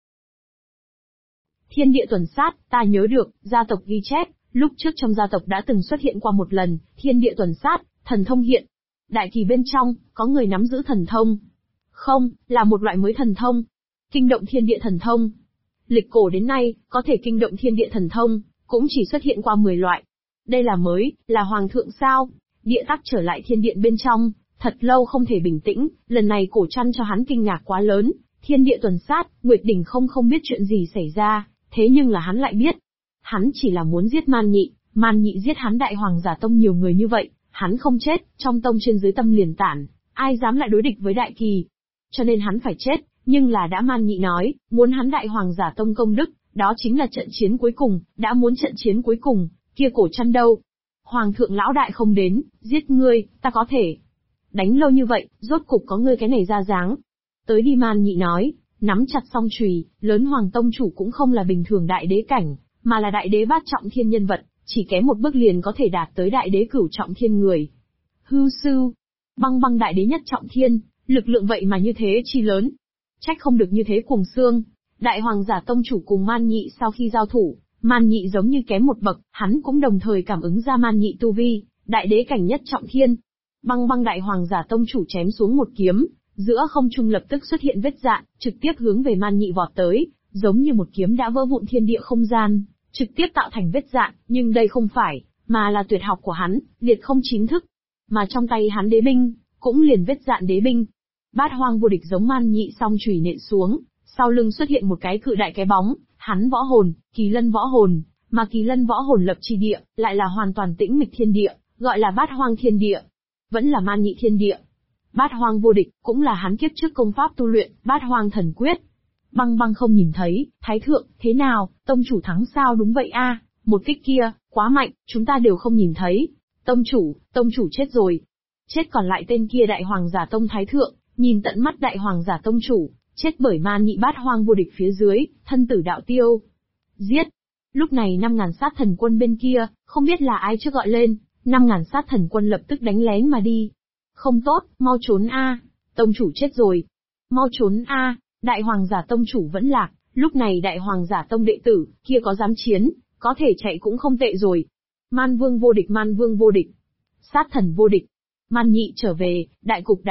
Thiên địa tuần sát, ta nhớ được, gia tộc ghi chép, lúc trước trong gia tộc đã từng xuất hiện qua một lần, thiên địa tuần sát, thần thông hiện. Đại kỳ bên trong, có người nắm giữ thần thông. Không, là một loại mới thần thông. Kinh động thiên địa thần thông. Lịch cổ đến nay, có thể kinh động thiên địa thần thông, cũng chỉ xuất hiện qua 10 loại. Đây là mới, là hoàng thượng sao? Địa tắc trở lại thiên điện bên trong, thật lâu không thể bình tĩnh, lần này cổ chăn cho hắn kinh ngạc quá lớn, thiên địa tuần sát, Nguyệt Đỉnh không biết chuyện gì xảy ra, thế nhưng là hắn lại biết. Hắn chỉ là muốn giết Man Nhị giết hắn đại hoàng giả tông nhiều người như vậy, hắn không chết, trong tông trên dưới tâm liền tản, ai dám lại đối địch với đại kỳ. Cho nên hắn phải chết, nhưng là đã Man Nhị nói, muốn hắn đại hoàng giả tông công đức, đó chính là trận chiến cuối cùng, đã muốn trận chiến cuối cùng, kia cổ chăn đâu? Hoàng thượng lão đại không đến, giết ngươi, ta có thể. Đánh lâu như vậy, rốt cục có ngươi cái này ra dáng. Tới đi Man Nhị nói, nắm chặt song chùy, lớn hoàng tông chủ cũng không là bình thường đại đế cảnh, mà là đại đế bát trọng thiên nhân vật, chỉ kém một bước liền có thể đạt tới đại đế cửu trọng thiên người. Hư sư, băng đại đế nhất trọng thiên, lực lượng vậy mà như thế chi lớn. Trách không được như thế cuồng xương. Đại hoàng giả tông chủ cùng Man Nhị sau khi giao thủ, Man Nhị giống như kém một bậc, hắn cũng đồng thời cảm ứng ra Man Nhị tu vi, đại đế cảnh nhất trọng thiên. Băng đại hoàng giả tông chủ chém xuống một kiếm, giữa không trung lập tức xuất hiện vết dạn, trực tiếp hướng về Man Nhị vọt tới, giống như một kiếm đã vỡ vụn thiên địa không gian, trực tiếp tạo thành vết dạn, nhưng đây không phải, mà là tuyệt học của hắn, liệt không chín thức. Mà trong tay hắn đế binh, cũng liền vết dạn đế binh. Bát hoang vô địch giống Man Nhị song chùy nện xuống, sau lưng xuất hiện một cái cự đại cái bóng, hắn võ hồn, Kỳ Lân võ hồn, mà Kỳ Lân võ hồn lập chi địa, lại là hoàn toàn tĩnh mịch thiên địa, gọi là bát hoang thiên địa. Vẫn là Man Nhị thiên địa. Bát hoang vô địch, cũng là hắn kiếp trước công pháp tu luyện, bát hoang thần quyết. Băng không nhìn thấy, thái thượng, thế nào, tông chủ thắng sao? Đúng vậy a, một kích kia, quá mạnh, chúng ta đều không nhìn thấy. Tông chủ chết rồi. Chết còn lại tên kia đại hoàng giả tông thái thượng, nhìn tận mắt đại hoàng giả tông chủ, chết bởi Man Nhị bát hoang vô địch phía dưới, thân tử đạo tiêu. Giết! Lúc này 5.000 sát thần quân bên kia, không biết là ai trước gọi lên, 5.000 sát thần quân lập tức đánh lén mà đi. Không tốt, mau trốn a, tông chủ chết rồi. Mau trốn a, đại hoàng giả tông chủ vẫn lạc, lúc này đại hoàng giả tông đệ tử, kia có dám chiến, có thể chạy cũng không tệ rồi. Man vương vô địch. Sát thần vô địch. Man Nhị trở về, đại cục đã định,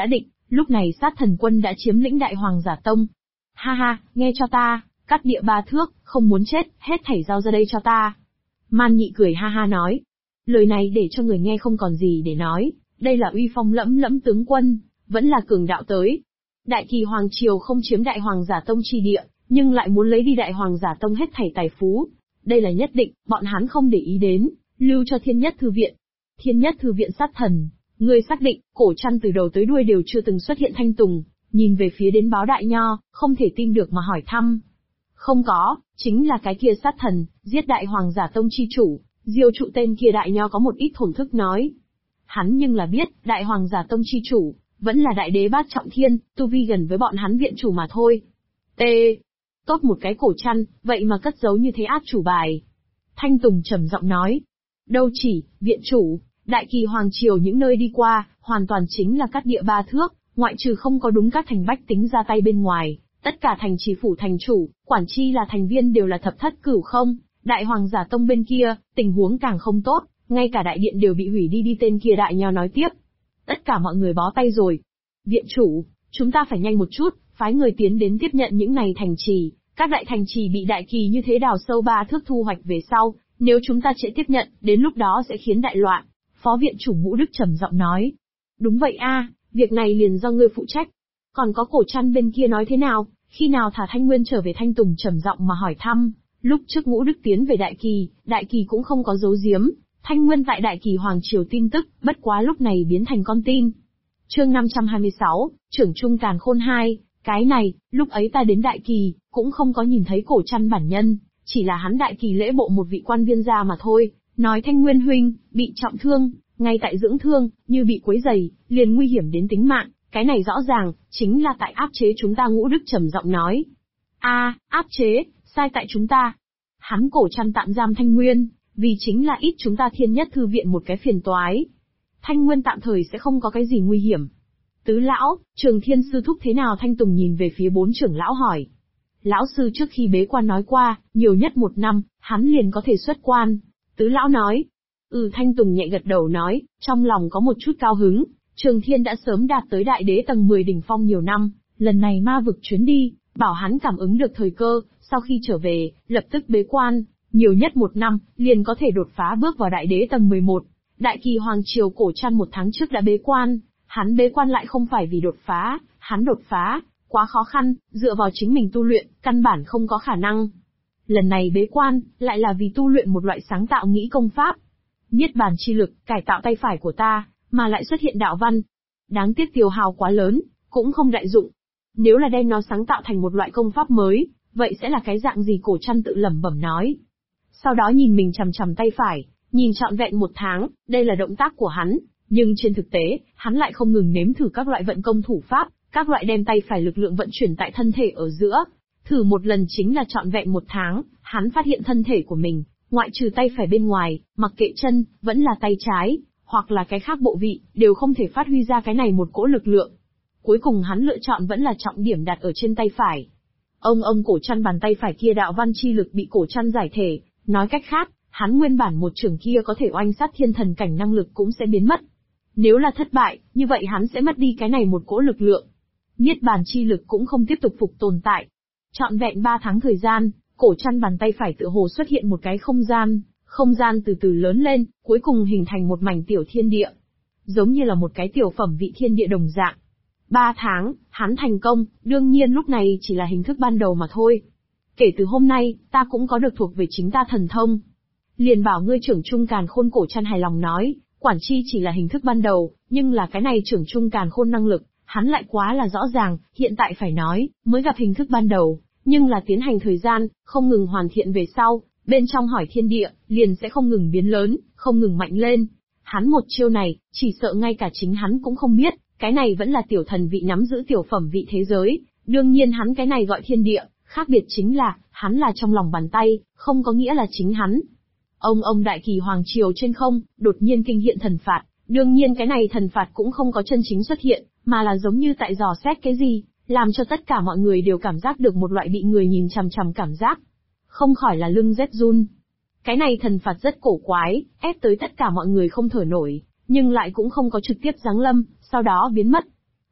Lúc này sát thần quân đã chiếm lĩnh Đại Hoàng Giả Tông. Ha ha, nghe cho ta, cắt địa 3 thước, không muốn chết, hết thảy giao ra đây cho ta. Man Nhị cười ha ha nói. Lời này để cho người nghe không còn gì để nói, đây là uy phong lẫm lẫm tướng quân, vẫn là cường đạo tới. Đại Kỳ Hoàng Triều không chiếm Đại Hoàng Giả Tông chi địa, nhưng lại muốn lấy đi Đại Hoàng Giả Tông hết thảy tài phú. Đây là nhất định, bọn hắn không để ý đến, lưu cho Thiên Nhất Thư Viện. Thiên Nhất Thư Viện sát thần, ngươi xác định, Cổ Trăn từ đầu tới đuôi đều chưa từng xuất hiện Thanh Tùng, nhìn về phía đến báo đại nho, không thể tin được mà hỏi thăm. Không có, chính là cái kia sát thần, giết Đại Hoàng Giả Tông chi chủ, diêu trụ tên kia đại nho có một ít thổn thức nói. Hắn nhưng là biết, Đại Hoàng Giả Tông chi chủ, vẫn là đại đế bát trọng thiên, tu vi gần với bọn hắn viện chủ mà thôi. T. Tốt một cái Cổ Trăn, vậy mà cất giấu như thế át chủ bài. Thanh Tùng trầm giọng nói. Đâu chỉ, viện chủ, Đại Kỳ Hoàng Triều những nơi đi qua, hoàn toàn chính là cắt địa 3 thước, ngoại trừ không có đúng các thành bách tính ra tay bên ngoài, tất cả thành trì phủ thành chủ, quản chi là thành viên đều là thập thất cửu không, Đại Hoàng Giả Tông bên kia, tình huống càng không tốt, ngay cả đại điện đều bị hủy đi tên kia đại nho nói tiếp. Tất cả mọi người bó tay rồi. Viện chủ, chúng ta phải nhanh một chút, phái người tiến đến tiếp nhận những này thành trì, các đại thành trì bị Đại Kỳ như thế đào sâu 3 thước thu hoạch về sau, nếu chúng ta trễ tiếp nhận, đến lúc đó sẽ khiến đại loạn. Phó viện chủ Ngũ Đức trầm giọng nói. Đúng vậy a, việc này liền do ngươi phụ trách. Còn có Cổ Trăn bên kia nói thế nào, khi nào thả Thanh Nguyên trở về? Thanh Tùng trầm giọng mà hỏi thăm. Lúc trước Ngũ Đức tiến về Đại Kỳ cũng không có giấu giếm, Thanh Nguyên tại Đại Kỳ Hoàng Triều tin tức, bất quá lúc này biến thành con tin. Chương 526, trưởng trung Càn Khôn 2, cái này, lúc ấy ta đến Đại Kỳ, cũng không có nhìn thấy Cổ Trăn bản nhân, chỉ là hắn Đại Kỳ lễ bộ một vị quan viên gia mà thôi, nói Thanh Nguyên huynh, bị trọng thương, ngay tại dưỡng thương, như bị quấy rầy, liền nguy hiểm đến tính mạng, cái này rõ ràng, chính là tại áp chế chúng ta. Ngũ Đức trầm giọng nói. Áp chế, sai tại chúng ta. Hắn Cổ Trăn tạm giam Thanh Nguyên, vì chính là ít chúng ta Thiên Nhất Thư Viện một cái phiền toái. Thanh Nguyên tạm thời sẽ không có cái gì nguy hiểm. Tứ lão, Trường Thiên sư thúc thế nào? Thanh Tùng nhìn về phía 4 trưởng lão hỏi. Lão sư trước khi bế quan nói qua, nhiều nhất 1 năm, hắn liền có thể xuất quan. Tứ lão nói. Thanh Tùng nhẹ gật đầu nói, trong lòng có một chút cao hứng. Trường Thiên đã sớm đạt tới đại đế tầng 10 đỉnh phong nhiều năm, lần này ma vực chuyến đi, bảo hắn cảm ứng được thời cơ, sau khi trở về, lập tức bế quan, nhiều nhất 1 năm, liền có thể đột phá bước vào đại đế tầng 11. Đại Kỳ Hoàng Triều Cổ Trăn 1 tháng trước đã bế quan, hắn bế quan lại không phải vì đột phá, hắn đột phá, quá khó khăn, dựa vào chính mình tu luyện, căn bản không có khả năng. Lần này bế quan, lại là vì tu luyện một loại sáng tạo nghĩ công pháp. Niết bàn chi lực, cải tạo tay phải của ta, mà lại xuất hiện đạo văn. Đáng tiếc tiêu hao quá lớn, cũng không đại dụng. Nếu là đem nó sáng tạo thành một loại công pháp mới, vậy sẽ là cái dạng gì? Cổ Trăn tự lẩm bẩm nói. Sau đó nhìn mình chằm chằm tay phải, nhìn trọn vẹn 1 tháng, đây là động tác của hắn, nhưng trên thực tế, hắn lại không ngừng nếm thử các loại vận công thủ pháp, các loại đem tay phải lực lượng vận chuyển tại thân thể ở giữa. Thử một lần chính là trọn vẹn 1 tháng, hắn phát hiện thân thể của mình, ngoại trừ tay phải bên ngoài, mặc kệ chân, vẫn là tay trái, hoặc là cái khác bộ vị, đều không thể phát huy ra cái này một cỗ lực lượng. Cuối cùng hắn lựa chọn vẫn là trọng điểm đặt ở trên tay phải. Ông Cổ Trăn bàn tay phải kia đạo văn chi lực bị Cổ Trăn giải thể, nói cách khác, hắn nguyên bản một trường kia có thể oanh sát thiên thần cảnh năng lực cũng sẽ biến mất. Nếu là thất bại, như vậy hắn sẽ mất đi cái này một cỗ lực lượng. Niết bàn chi lực cũng không tiếp tục phục tồn tại. Trọn vẹn 3 tháng thời gian, Cổ Trăn bàn tay phải tựa hồ xuất hiện một cái không gian từ từ lớn lên, cuối cùng hình thành một mảnh tiểu thiên địa. Giống như là một cái tiểu phẩm vị thiên địa đồng dạng. 3 tháng, hắn thành công, đương nhiên lúc này chỉ là hình thức ban đầu mà thôi. Kể từ hôm nay, ta cũng có được thuộc về chính ta thần thông. Liền bảo ngươi trưởng trung Càn Khôn. Cổ Trăn hài lòng nói, quản chi chỉ là hình thức ban đầu, nhưng là cái này trưởng trung Càn Khôn năng lực, hắn lại quá là rõ ràng, hiện tại phải nói, mới gặp hình thức ban đầu, nhưng là tiến hành thời gian, không ngừng hoàn thiện về sau, bên trong hỏi thiên địa, liền sẽ không ngừng biến lớn, không ngừng mạnh lên. Hắn một chiêu này, chỉ sợ ngay cả chính hắn cũng không biết, cái này vẫn là tiểu thần vị nắm giữ tiểu phẩm vị thế giới, đương nhiên hắn cái này gọi thiên địa, khác biệt chính là, hắn là trong lòng bàn tay, không có nghĩa là chính hắn. Ông Đại Kỳ Hoàng Triều trên không, đột nhiên kinh hiện thần phạt, đương nhiên cái này thần phạt cũng không có chân chính xuất hiện, mà là giống như tại dò xét cái gì, làm cho tất cả mọi người đều cảm giác được một loại bị người nhìn chằm chằm cảm giác. Không khỏi là lưng rét run. Cái này thần phạt rất cổ quái, ép tới tất cả mọi người không thở nổi, nhưng lại cũng không có trực tiếp giáng lâm, sau đó biến mất.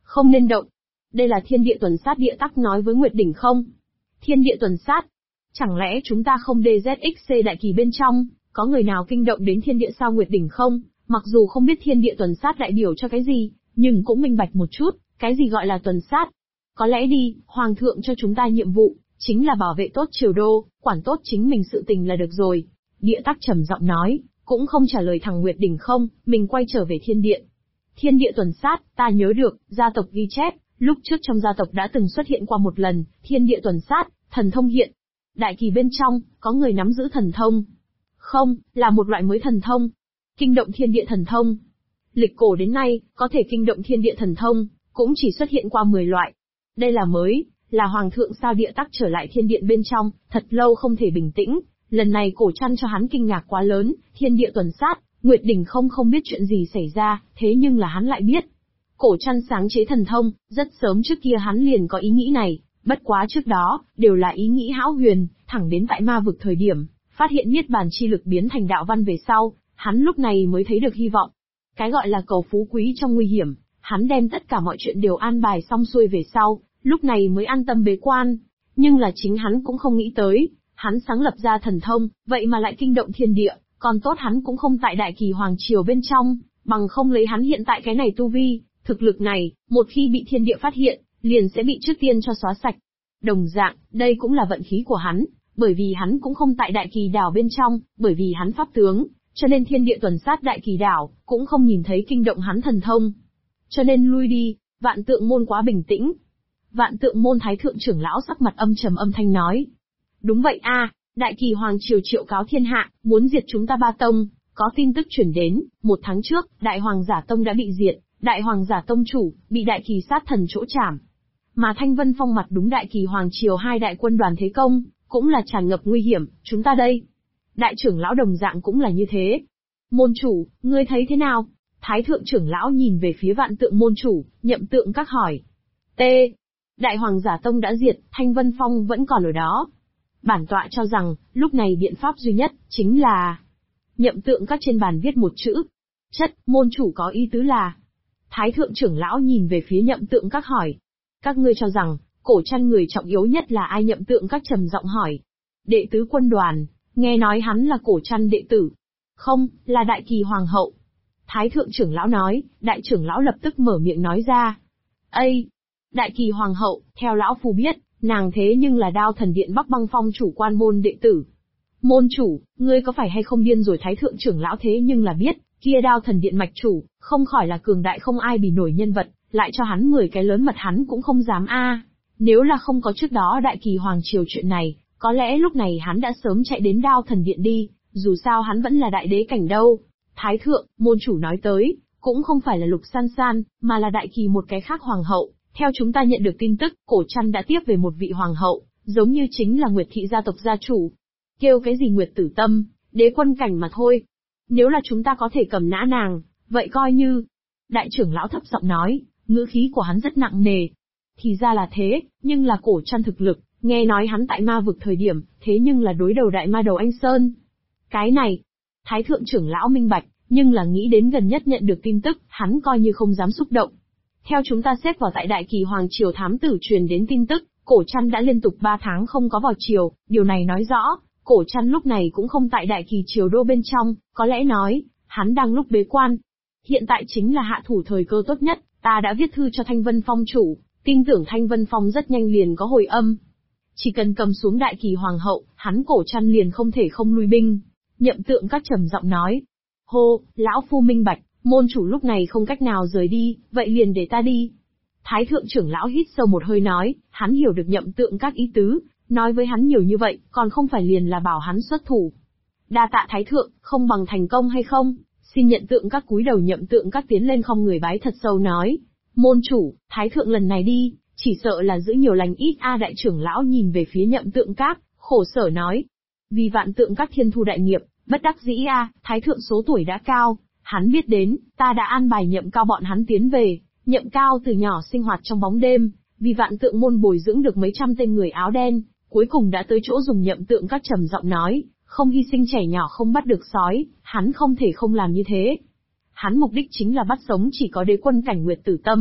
Không nên động. Đây là thiên địa tuần sát địa tắc nói với Nguyệt Đỉnh không? Thiên địa tuần sát. Chẳng lẽ chúng ta không DZXC đại kỳ bên trong, có người nào kinh động đến thiên địa sao Nguyệt Đỉnh không? Mặc dù không biết thiên địa tuần sát đại biểu cho cái gì, nhưng cũng minh bạch một chút, cái gì gọi là tuần sát. Có lẽ đi, Hoàng thượng cho chúng ta nhiệm vụ, chính là bảo vệ tốt triều đô, quản tốt chính mình sự tình là được rồi. Địa tắc trầm giọng nói, cũng không trả lời thằng Nguyệt Đỉnh không, mình quay trở về thiên điện. Thiên địa tuần sát, ta nhớ được, gia tộc ghi chép, lúc trước trong gia tộc đã từng xuất hiện qua một lần, thiên địa tuần sát, thần thông hiện. Đại kỳ bên trong, có người nắm giữ thần thông. Không, là một loại mới thần thông. Kinh động thiên địa thần thông. Lịch cổ đến nay, có thể kinh động thiên địa thần thông, cũng chỉ xuất hiện qua 10 loại. Đây là mới, là Hoàng thượng sao địa tắc trở lại thiên điện bên trong, thật lâu không thể bình tĩnh. Lần này cổ chăn cho hắn kinh ngạc quá lớn, thiên địa tuần sát, Nguyệt Đỉnh không biết chuyện gì xảy ra, thế nhưng là hắn lại biết. Cổ chăn sáng chế thần thông, rất sớm trước kia hắn liền có ý nghĩ này, bất quá trước đó, đều là ý nghĩ hão huyền, thẳng đến tại ma vực thời điểm, phát hiện niết bàn chi lực biến thành đạo văn về sau, hắn lúc này mới thấy được hy vọng. Cái gọi là cầu phú quý trong nguy hiểm, hắn đem tất cả mọi chuyện đều an bài xong xuôi về sau, lúc này mới an tâm bế quan. Nhưng là chính hắn cũng không nghĩ tới, hắn sáng lập ra thần thông, vậy mà lại kinh động thiên địa, còn tốt hắn cũng không tại đại kỳ hoàng triều bên trong, bằng không lấy hắn hiện tại cái này tu vi, thực lực này, một khi bị thiên địa phát hiện, liền sẽ bị trước tiên cho xóa sạch. Đồng dạng, đây cũng là vận khí của hắn, bởi vì hắn cũng không tại đại kỳ đảo bên trong, bởi vì hắn pháp tướng, cho nên thiên địa tuần sát đại kỳ đảo, cũng không nhìn thấy kinh động hắn thần thông. Cho nên lui đi, Vạn Tượng môn quá bình tĩnh. Vạn Tượng môn thái thượng trưởng lão sắc mặt âm trầm âm thanh nói. Đúng vậy a, đại kỳ hoàng triều triệu cáo thiên hạ, muốn diệt chúng ta ba tông, có tin tức chuyển đến, 1 tháng trước, đại hoàng giả tông đã bị diệt, đại hoàng giả tông chủ, bị đại kỳ sát thần chỗ trảm. Mà Thanh Vân Phong mặt đúng đại kỳ hoàng triều 2 đại quân đoàn thế công, cũng là tràn ngập nguy hiểm, chúng ta đây. Đại trưởng lão đồng dạng cũng là như thế. Môn chủ, ngươi thấy thế nào? Thái thượng trưởng lão nhìn về phía Vạn Tượng môn chủ, Nhậm Tượng các hỏi. T. Đại hoàng giả tông đã diệt, Thanh Vân Phong vẫn còn ở đó. Bản tọa cho rằng, lúc này biện pháp duy nhất, chính là... Nhậm Tượng các trên bàn viết một chữ. Chất, môn chủ có ý tứ là... Thái thượng trưởng lão nhìn về phía Nhậm Tượng các hỏi. Các ngươi cho rằng, cổ chăn người trọng yếu nhất là ai? Nhậm Tượng các trầm giọng hỏi. Đệ tứ quân đoàn, nghe nói hắn là cổ chăn đệ tử. Không, là đại kỳ hoàng hậu. Thái thượng trưởng lão nói, đại trưởng lão lập tức mở miệng nói ra. Ây! Đại kỳ hoàng hậu, theo lão phu biết, nàng thế nhưng là Đao Thần Điện Bắc Băng Phong chủ quan môn đệ tử. Môn chủ, ngươi có phải hay không điên rồi? Thái thượng trưởng lão thế nhưng là biết, kia Đao Thần Điện mạch chủ, không khỏi là cường đại không ai bì nổi nhân vật, lại cho hắn 10 cái lớn mật hắn cũng không dám a. Nếu là không có trước đó đại kỳ hoàng triều chuyện này, có lẽ lúc này hắn đã sớm chạy đến Đao Thần Điện đi, dù sao hắn vẫn là đại đế cảnh đâu. Thái thượng, môn chủ nói tới, cũng không phải là Lục San San, mà là đại kỳ một cái khác hoàng hậu. Theo chúng ta nhận được tin tức, cổ chăn đã tiếp về một vị hoàng hậu, giống như chính là Nguyệt thị gia tộc gia chủ. Kêu cái gì Nguyệt Tử Tâm, đế quân cảnh mà thôi. Nếu là chúng ta có thể cầm nã nàng, vậy coi như... Đại trưởng lão thấp giọng nói, ngữ khí của hắn rất nặng nề. Thì ra là thế, nhưng là cổ chăn thực lực, nghe nói hắn tại ma vực thời điểm, thế nhưng là đối đầu đại ma đầu Anh Sơn. Cái này, thái thượng trưởng lão minh bạch, nhưng là nghĩ đến gần nhất nhận được tin tức, hắn coi như không dám xúc động. Theo chúng ta xếp vào tại đại kỳ hoàng triều thám tử truyền đến tin tức, cổ chăn đã liên tục 3 tháng không có vào triều, điều này nói rõ, cổ chăn lúc này cũng không tại đại kỳ triều đô bên trong, có lẽ nói, hắn đang lúc bế quan. Hiện tại chính là hạ thủ thời cơ tốt nhất, ta đã viết thư cho Thanh Vân Phong chủ, tin tưởng Thanh Vân Phong rất nhanh liền có hồi âm. Chỉ cần cầm xuống đại kỳ hoàng hậu, hắn cổ chăn liền không thể không lui binh. Nhậm Tượng các trầm giọng nói. Hô, lão phu minh bạch, môn chủ lúc này không cách nào rời đi, vậy liền để ta đi. Thái thượng trưởng lão hít sâu một hơi nói, hắn hiểu được Nhậm Tượng các ý tứ, nói với hắn nhiều như vậy, còn không phải liền là bảo hắn xuất thủ. Đa tạ thái thượng, không bằng thành công hay không? Xin Nhận Tượng các cúi đầu. Nhậm Tượng các tiến lên không người bái thật sâu nói. Môn chủ, thái thượng lần này đi, chỉ sợ là giữ nhiều lành ít a. Đại trưởng lão nhìn về phía Nhậm Tượng các, khổ sở nói. Vì Vạn Tượng các thiên thu đại nghiệp, bất đắc dĩ a, thái thượng số tuổi đã cao, hắn biết đến, ta đã an bài Nhậm Cao bọn hắn tiến về. Nhậm Cao từ nhỏ sinh hoạt trong bóng đêm, vì Vạn Tượng môn bồi dưỡng được mấy trăm tên người áo đen, cuối cùng đã tới chỗ dùng. Nhậm Tượng các trầm giọng nói, không hy sinh trẻ nhỏ không bắt được sói, hắn không thể không làm như thế. Hắn mục đích chính là bắt sống chỉ có đế quân cảnh Nguyệt Tử Tâm,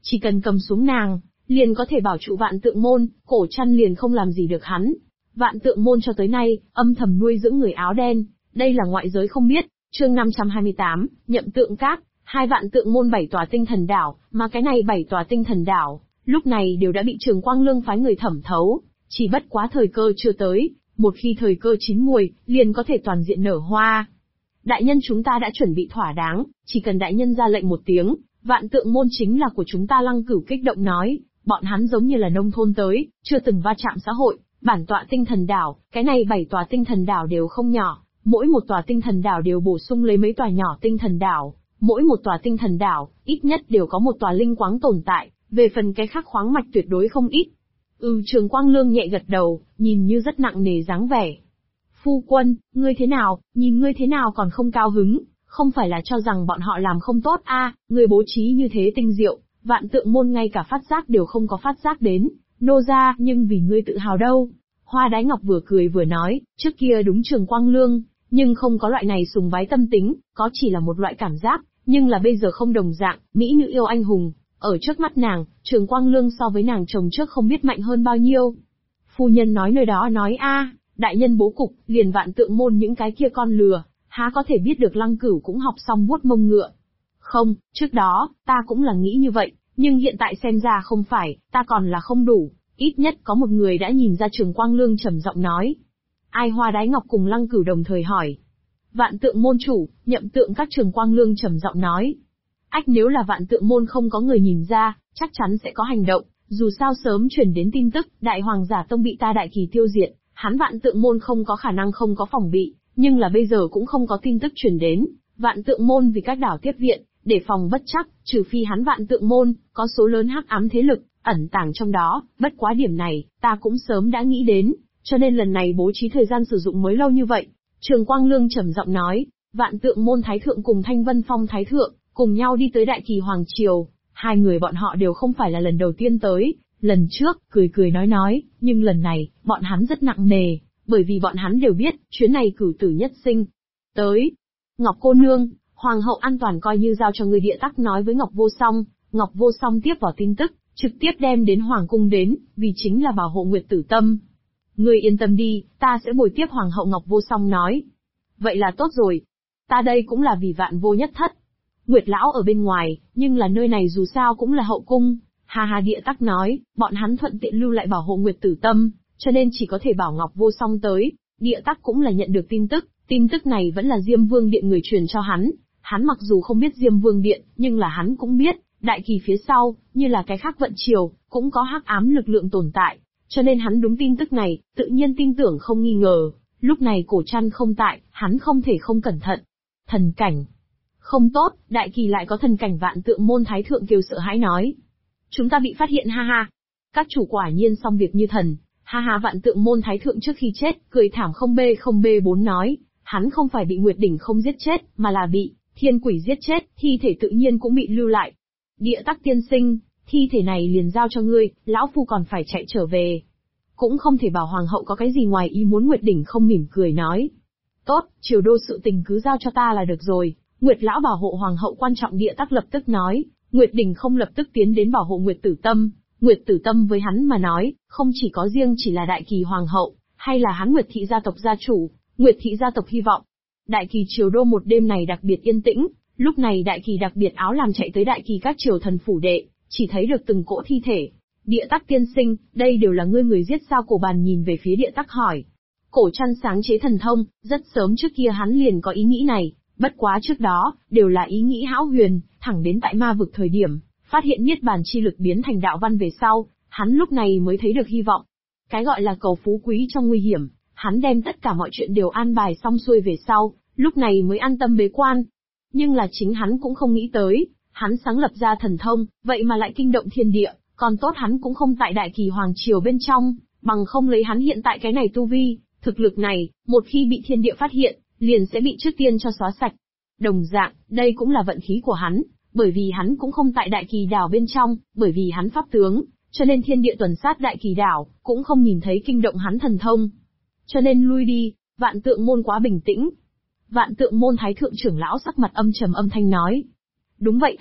chỉ cần cầm xuống nàng, liền có thể bảo trụ Vạn Tượng Môn, Cổ Trăn liền không làm gì được hắn. Vạn Tượng Môn cho tới nay, âm thầm nuôi dưỡng người áo đen, đây là ngoại giới không biết. Chương 528, Nhậm Tượng Các, hai Vạn Tượng Môn 7 tòa tinh thần đảo, mà cái này 7 tòa tinh thần đảo, lúc này đều đã bị Trường Quang Lương phái người thẩm thấu, chỉ bất quá thời cơ chưa tới, một khi thời cơ chín muồi, liền có thể toàn diện nở hoa. Đại nhân chúng ta đã chuẩn bị thỏa đáng, chỉ cần đại nhân ra lệnh một tiếng, Vạn Tượng Môn chính là của chúng ta. Lăng Cửu kích động nói, bọn hắn giống như là nông thôn tới, chưa từng va chạm xã hội, bản tọa tinh thần đảo, cái này 7 tòa tinh thần đảo đều không nhỏ, mỗi một tòa tinh thần đảo đều bổ sung lấy mấy tòa nhỏ tinh thần đảo, mỗi một tòa tinh thần đảo, ít nhất đều có một tòa linh quáng tồn tại, về phần cái khác khoáng mạch tuyệt đối không ít. Trường Quang Lương nhẹ gật đầu, nhìn như rất nặng nề dáng vẻ. Phu quân, ngươi thế nào, nhìn ngươi thế nào còn không cao hứng, không phải là cho rằng bọn họ làm không tốt ngươi bố trí như thế tinh diệu, Vạn Tượng Môn ngay cả phát giác đều không có phát giác đến, nô ra, nhưng vì ngươi tự hào đâu. Hoa Đái Ngọc vừa cười vừa nói, trước kia đúng Trường Quang Lương, nhưng không có loại này sùng bái tâm tính, có chỉ là một loại cảm giác, nhưng là bây giờ không đồng dạng, mỹ nữ yêu anh hùng, ở trước mắt nàng, Trường Quang Lương so với nàng chồng trước không biết mạnh hơn bao nhiêu. Phu nhân nói nơi đó nói đại nhân bố cục, liền Vạn Tượng Môn những cái kia con lừa, há có thể biết được Lăng Cửu cũng học xong vuốt mông ngựa. Không, trước đó, ta cũng là nghĩ như vậy, nhưng hiện tại xem ra không phải, ta còn là không đủ, ít nhất có một người đã nhìn ra. Trường Quang Lương trầm giọng nói. Ai? Hoa Đái Ngọc cùng Lăng Cửu đồng thời hỏi. Vạn Tượng Môn chủ, Nhậm Tượng Các. Trường Quang Lương trầm giọng nói. Nếu là Vạn Tượng Môn không có người nhìn ra, chắc chắn sẽ có hành động, dù sao sớm truyền đến tin tức, Đại Hoàng Giả Tông bị ta Đại Kỳ tiêu diệt, hắn Vạn Tượng Môn không có khả năng không có phòng bị, nhưng là bây giờ cũng không có tin tức truyền đến, Vạn Tượng Môn vì các đảo tiếp viện, để phòng bất chắc, trừ phi hắn Vạn Tượng Môn có số lớn hắc ám thế lực ẩn tàng trong đó, bất quá điểm này, ta cũng sớm đã nghĩ đến, cho nên lần này bố trí thời gian sử dụng mới lâu như vậy. Trường Quang Lương trầm giọng nói, Vạn Tượng Môn Thái Thượng cùng Thanh Vân Phong Thái Thượng, cùng nhau đi tới Đại Kỳ Hoàng Triều, hai người bọn họ đều không phải là lần đầu tiên tới, lần trước, cười cười nói, nhưng lần này, bọn hắn rất nặng nề, bởi vì bọn hắn đều biết, chuyến này cửu tử nhất sinh. Tới, Ngọc cô nương, Hoàng hậu an toàn coi như giao cho người. Địa Tắc nói với Ngọc Vô Song, Ngọc Vô Song tiếp vào tin tức, trực tiếp đem đến Hoàng cung đến, vì chính là bảo hộ Nguyệt Tử Tâm. Ngươi yên tâm đi, ta sẽ bồi tiếp Hoàng hậu. Ngọc Vô Song nói. Vậy là tốt rồi. Ta đây cũng là vì Vạn Vô Nhất Thất. Nguyệt lão ở bên ngoài, nhưng là nơi này dù sao cũng là hậu cung. Hà Địa Tắc nói, bọn hắn thuận tiện lưu lại bảo hộ Nguyệt Tử Tâm, cho nên chỉ có thể bảo Ngọc Vô Song tới. Địa Tắc cũng là nhận được tin tức này vẫn là Diêm Vương Điện người truyền cho hắn. Hắn mặc dù không biết Diêm Vương Điện, nhưng là hắn cũng biết, Đại Kỳ phía sau, như là cái khác vận triều, cũng có hắc ám lực lượng tồn tại, cho nên hắn đúng tin tức này, tự nhiên tin tưởng không nghi ngờ. Lúc này Cổ Trăn không tại, hắn không thể không cẩn thận. Thần cảnh. Không tốt, Đại Kỳ lại có thần cảnh. Vạn Tượng Môn Thái Thượng kêu sợ hãi nói. Chúng ta bị phát hiện ha. Các chủ quả nhiên xong việc như thần. Ha. Vạn Tượng Môn Thái Thượng trước khi chết, cười thảm không bê 4 nói. Hắn không phải bị Nguyệt Đỉnh không giết chết, mà là bị Thiên Quỷ giết chết, thi thể tự nhiên cũng bị lưu lại. Địa Tắc tiên sinh, thi thể này liền giao cho ngươi, lão phu còn phải chạy trở về. Cũng không thể bảo Hoàng hậu có cái gì ngoài ý muốn. Nguyệt Đỉnh không mỉm cười nói. Tốt, triều đô sự tình cứ giao cho ta là được rồi. Nguyệt lão bảo hộ Hoàng hậu quan trọng. Địa Tắc lập tức nói. Nguyệt Đỉnh không lập tức tiến đến bảo hộ Nguyệt Tử Tâm. Nguyệt Tử Tâm với hắn mà nói, không chỉ có riêng chỉ là Đại Kỳ Hoàng hậu, hay là hắn Nguyệt thị gia tộc gia chủ, Nguyệt thị gia tộc hy vọng. Đại Kỳ triều đô một đêm này đặc biệt yên tĩnh, lúc này Đại Kỳ đặc biệt áo làm chạy tới Đại Kỳ các triều thần phủ đệ, chỉ thấy được từng cỗ thi thể. Địa Tắc tiên sinh, đây đều là ngươi người giết sao? Cổ Bàn nhìn về phía Địa Tắc hỏi. Cổ Trăn sáng chế thần thông, rất sớm trước kia hắn liền có ý nghĩ này, bất quá trước đó, đều là ý nghĩ hão huyền, thẳng đến tại ma vực thời điểm, phát hiện niết bàn chi lực biến thành đạo văn về sau, hắn lúc này mới thấy được hy vọng. Cái gọi là cầu phú quý trong nguy hiểm, hắn đem tất cả mọi chuyện đều an bài xong xuôi về sau, lúc này mới an tâm bế quan. Nhưng là chính hắn cũng không nghĩ tới, hắn sáng lập ra thần thông, vậy mà lại kinh động thiên địa, còn tốt hắn cũng không tại Đại Kỳ Hoàng Triều bên trong, bằng không lấy hắn hiện tại cái này tu vi, thực lực này, một khi bị thiên địa phát hiện, liền sẽ bị trước tiên cho xóa sạch. Đồng dạng, đây cũng là vận khí của hắn, bởi vì hắn cũng không tại Đại Kỳ đảo bên trong, bởi vì hắn pháp tướng, cho nên thiên địa tuần sát Đại Kỳ đảo, cũng không nhìn thấy kinh động hắn thần thông. Cho nên lui đi, Vạn Tượng Môn quá bình tĩnh. Vạn Tượng Môn Thái Thượng trưởng lão sắc mặt âm trầm âm thanh nói. Đúng vậy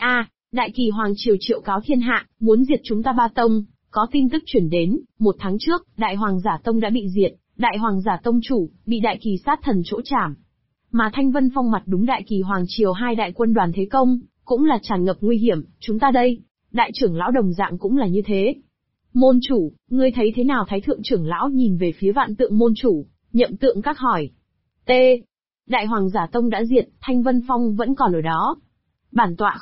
Đại Kỳ Hoàng Triều triệu cáo thiên hạ, muốn diệt chúng ta ba tông, có tin tức chuyển đến, 1 tháng trước, Đại Hoàng Giả Tông đã bị diệt, Đại Hoàng Giả Tông chủ, bị Đại Kỳ sát thần chỗ trảm. Mà Thanh Vân Phong mặt đúng Đại Kỳ Hoàng Triều 2 đại quân đoàn thế công, cũng là tràn ngập nguy hiểm, chúng ta đây, đại trưởng lão đồng dạng cũng là như thế. Môn chủ, ngươi thấy thế nào? Thái thượng trưởng lão nhìn về phía Vạn Tượng môn chủ, Nhậm Tượng Các hỏi. T. Đại Hoàng Giả Tông đã diệt, Thanh Vân Phong vẫn còn ở đó. Bản tọa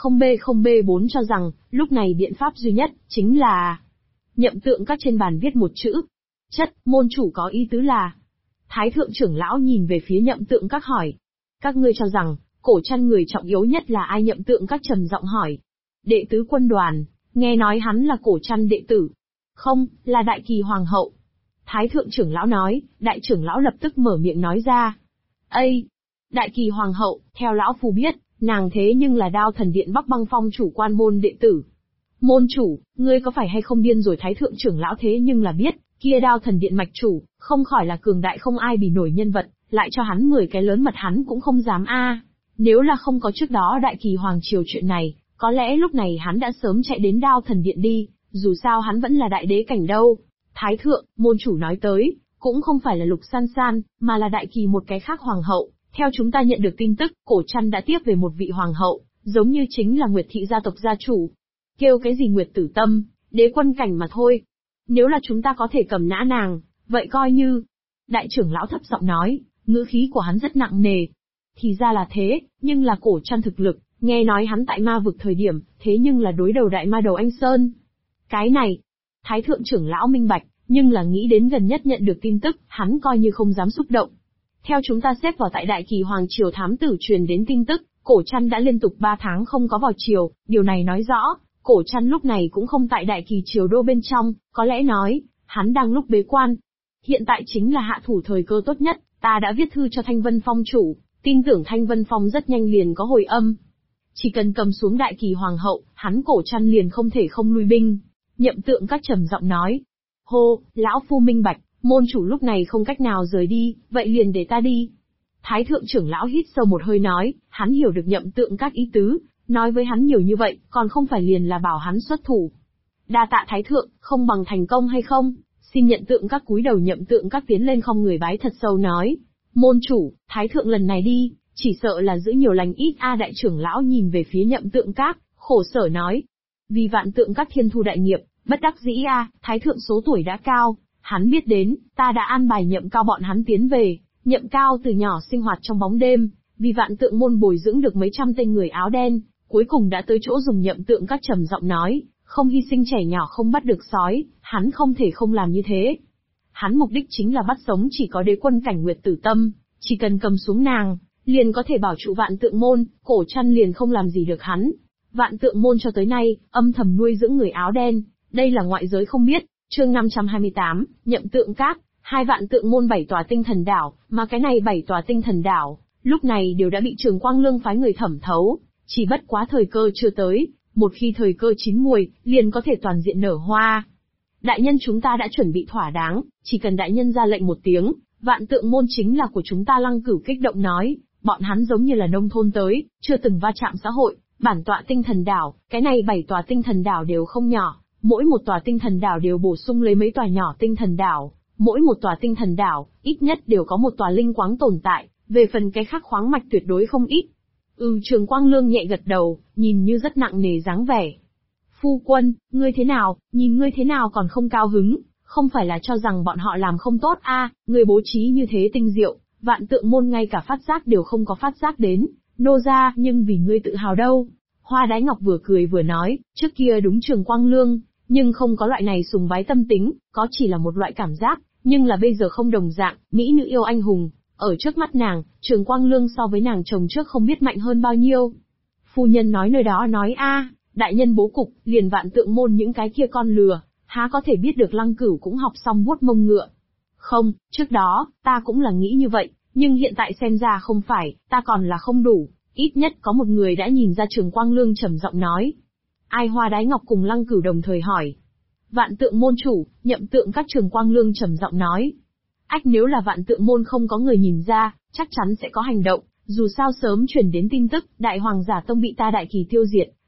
0B4 cho rằng, lúc này biện pháp duy nhất, chính là... Nhậm Tượng Các trên bàn viết một chữ. Chất, môn chủ có ý tứ là... Thái thượng trưởng lão nhìn về phía Nhậm Tượng Các hỏi. Các ngươi cho rằng, cổ trăn người trọng yếu nhất là ai? Nhậm Tượng Các trầm giọng hỏi. Đệ tứ quân đoàn, nghe nói hắn là cổ trăn đệ tử. Không, là Đại Kỳ Hoàng hậu. Thái thượng trưởng lão nói, đại trưởng lão lập tức mở miệng nói ra. Ây! Đại Kỳ Hoàng hậu, theo lão phu biết, nàng thế nhưng là Đao Thần Điện Bắc Băng Phong chủ quan môn đệ tử. Môn chủ, ngươi có phải hay không điên rồi? Thái thượng trưởng lão thế nhưng là biết, kia Đao Thần Điện mạch chủ, không khỏi là cường đại không ai bì nổi nhân vật, lại cho hắn 10 cái lớn mật hắn cũng không dám a. Nếu là không có trước đó Đại Kỳ Hoàng Triều chuyện này, có lẽ lúc này hắn đã sớm chạy đến Đao Thần Điện đi, dù sao hắn vẫn là đại đế cảnh đâu. Thái thượng, môn chủ nói tới, cũng không phải là Lục San San, mà là Đại Kỳ một cái khác hoàng hậu. Theo chúng ta nhận được tin tức, cổ trăn đã tiếp về một vị hoàng hậu, giống như chính là Nguyệt thị gia tộc gia chủ. Kêu cái gì Nguyệt Tử Tâm, đế quân cảnh mà thôi. Nếu là chúng ta có thể cầm nã nàng, vậy coi như... Đại trưởng lão thấp giọng nói, ngữ khí của hắn rất nặng nề. Thì ra là thế, nhưng là cổ trăn thực lực, nghe nói hắn tại ma vực thời điểm, thế nhưng là đối đầu đại ma đầu Anh Sơn. Cái này, Thái thượng trưởng lão minh bạch, nhưng là nghĩ đến gần nhất nhận được tin tức, hắn coi như không dám xúc động. Theo chúng ta xếp vào tại Đại Kỳ Hoàng Triều thám tử truyền đến tin tức, cổ trăn đã liên tục 3 tháng không có vào triều, điều này nói rõ, cổ trăn lúc này cũng không tại Đại Kỳ triều đô bên trong, có lẽ nói, hắn đang lúc bế quan. Hiện tại chính là hạ thủ thời cơ tốt nhất, ta đã viết thư cho Thanh Vân Phong chủ, tin tưởng Thanh Vân Phong rất nhanh liền có hồi âm. Chỉ cần cầm xuống Đại Kỳ Hoàng hậu, hắn cổ trăn liền không thể không lui binh. Nhậm Tượng Các trầm giọng nói. Hô, lão phu minh bạch, môn chủ lúc này không cách nào rời đi, vậy liền để ta đi. Thái thượng trưởng lão hít sâu một hơi nói, hắn hiểu được Nhậm Tượng Các ý tứ, nói với hắn nhiều như vậy, còn không phải liền là bảo hắn xuất thủ. Đa tạ Thái thượng, không bằng thành công hay không? Xin Nhận Tượng Các cúi đầu. Nhậm Tượng Các tiến lên không người bái thật sâu nói. Môn chủ, Thái thượng lần này đi, chỉ sợ là giữ nhiều lành ít a. Đại trưởng lão nhìn về phía Nhậm Tượng Các, khổ sở nói. Vì Vạn Tượng Các thiên thu đại nghiệp, bất đắc dĩ a. Thái thượng số tuổi đã cao, hắn biết đến, ta đã an bài Nhậm Cao bọn hắn tiến về. Nhậm Cao từ nhỏ sinh hoạt trong bóng đêm, vì Vạn Tượng môn bồi dưỡng được mấy trăm tên người áo đen, cuối cùng đã tới chỗ dùng. Nhậm Tượng Các trầm giọng nói, không hy sinh trẻ nhỏ không bắt được sói, hắn không thể không làm như thế. Hắn mục đích chính là bắt sống chỉ có đế quân cảnh Nguyệt Tử Tâm, chỉ cần cầm xuống nàng, liền có thể bảo trụ Vạn Tượng môn, cổ trăn liền không làm gì được hắn. Vạn Tượng môn cho tới nay, âm thầm nuôi dưỡng người áo đen, đây là ngoại giới không biết. Chương 528, Nhậm Tượng Các, 2 Vạn Tượng môn 7 tòa tinh thần đảo, mà cái này 7 tòa tinh thần đảo, lúc này đều đã bị Trường Quang Lương phái người thẩm thấu, chỉ bất quá thời cơ chưa tới, một khi thời cơ chín muồi, liền có thể toàn diện nở hoa. Đại nhân chúng ta đã chuẩn bị thỏa đáng, chỉ cần đại nhân ra lệnh một tiếng, Vạn Tượng môn chính là của chúng ta. Lăng Cửu kích động nói, bọn hắn giống như là nông thôn tới, chưa từng va chạm xã hội. Bản tọa tinh thần đảo, cái này 7 tòa tinh thần đảo đều không nhỏ, mỗi một tòa tinh thần đảo đều bổ sung lấy mấy tòa nhỏ tinh thần đảo, mỗi một tòa tinh thần đảo, ít nhất đều có một tòa linh quáng tồn tại, về phần cái khác khoáng mạch tuyệt đối không ít. Trường Quang Lương nhẹ gật đầu, nhìn như rất nặng nề dáng vẻ. Phu quân, ngươi thế nào, nhìn ngươi thế nào còn không cao hứng, không phải là cho rằng bọn họ làm không tốt a? Ngươi bố trí như thế tinh diệu, Vạn Tượng môn ngay cả phát giác đều không có phát giác đến, nô ra, nhưng vì ngươi tự hào đâu. Hoa Đái Ngọc vừa cười vừa nói, trước kia đúng Trường Quang Lương, nhưng không có loại này sùng bái tâm tính, có chỉ là một loại cảm giác, nhưng là bây giờ không đồng dạng, mỹ nữ yêu anh hùng, ở trước mắt nàng, Trường Quang Lương so với nàng chồng trước không biết mạnh hơn bao nhiêu. Phu nhân nói nơi đó nói a, đại nhân bố cục, liền Vạn Tượng môn những cái kia con lừa, há có thể biết được Lăng Cửu cũng học xong vuốt mông ngựa. Không, trước đó, ta cũng là nghĩ như vậy, nhưng hiện tại xem ra không phải, ta còn là không đủ, ít nhất có một người đã nhìn ra. Trường Quang Lương trầm giọng nói. Ai? Hoa Đái Ngọc cùng Lăng Cửu đồng thời hỏi. Vạn Tượng môn chủ, Nhậm Tượng Các. Trường Quang Lương trầm giọng nói. Ách, nếu là Vạn Tượng môn không có người nhìn ra, chắc chắn sẽ có hành động, dù sao sớm truyền đến tin tức, Đại Hoàng Giả Tông bị ta Đại Kỳ tiêu diệt,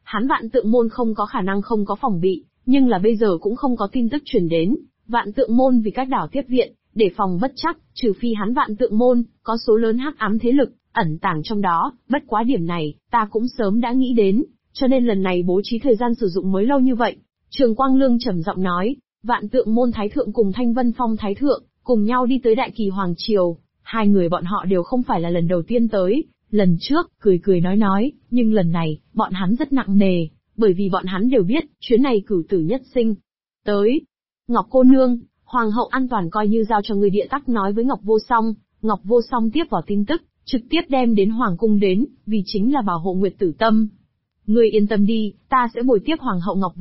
Hắn Vạn Tượng Môn không có khả năng không có phòng bị, nhưng là bây giờ cũng không có tin tức truyền đến. Vạn Tượng Môn vì các đảo tiếp viện, để phòng bất chắc, trừ phi hắn Vạn Tượng Môn, có số lớn hắc ám thế lực, ẩn tàng trong đó, bất quá điểm này, ta cũng sớm đã nghĩ đến, cho nên lần này bố trí thời gian sử dụng mới lâu như vậy. Trường Quang Lương trầm giọng nói, Vạn Tượng Môn Thái Thượng cùng Thanh Vân Phong Thái Thượng, cùng nhau đi tới Đại Kỳ Hoàng Triều, hai người bọn họ đều không phải là lần đầu tiên tới, lần trước, cười cười nói, nhưng lần này, bọn hắn rất nặng nề, bởi vì bọn hắn đều biết, chuyến này cửu tử nhất sinh. Tới, Ngọc cô nương, Hoàng hậu an toàn coi như giao cho người địa tắc nói với Ngọc Vô Song, Ngọc Vô Song tiếp vào tin tức, trực tiếp đem đến Hoàng cung đến, vì chính là bảo hộ Nguyệt Tử Tâm. Ngươi yên tâm đi, ta sẽ bồi tiếp Hoàng hậu Ngọc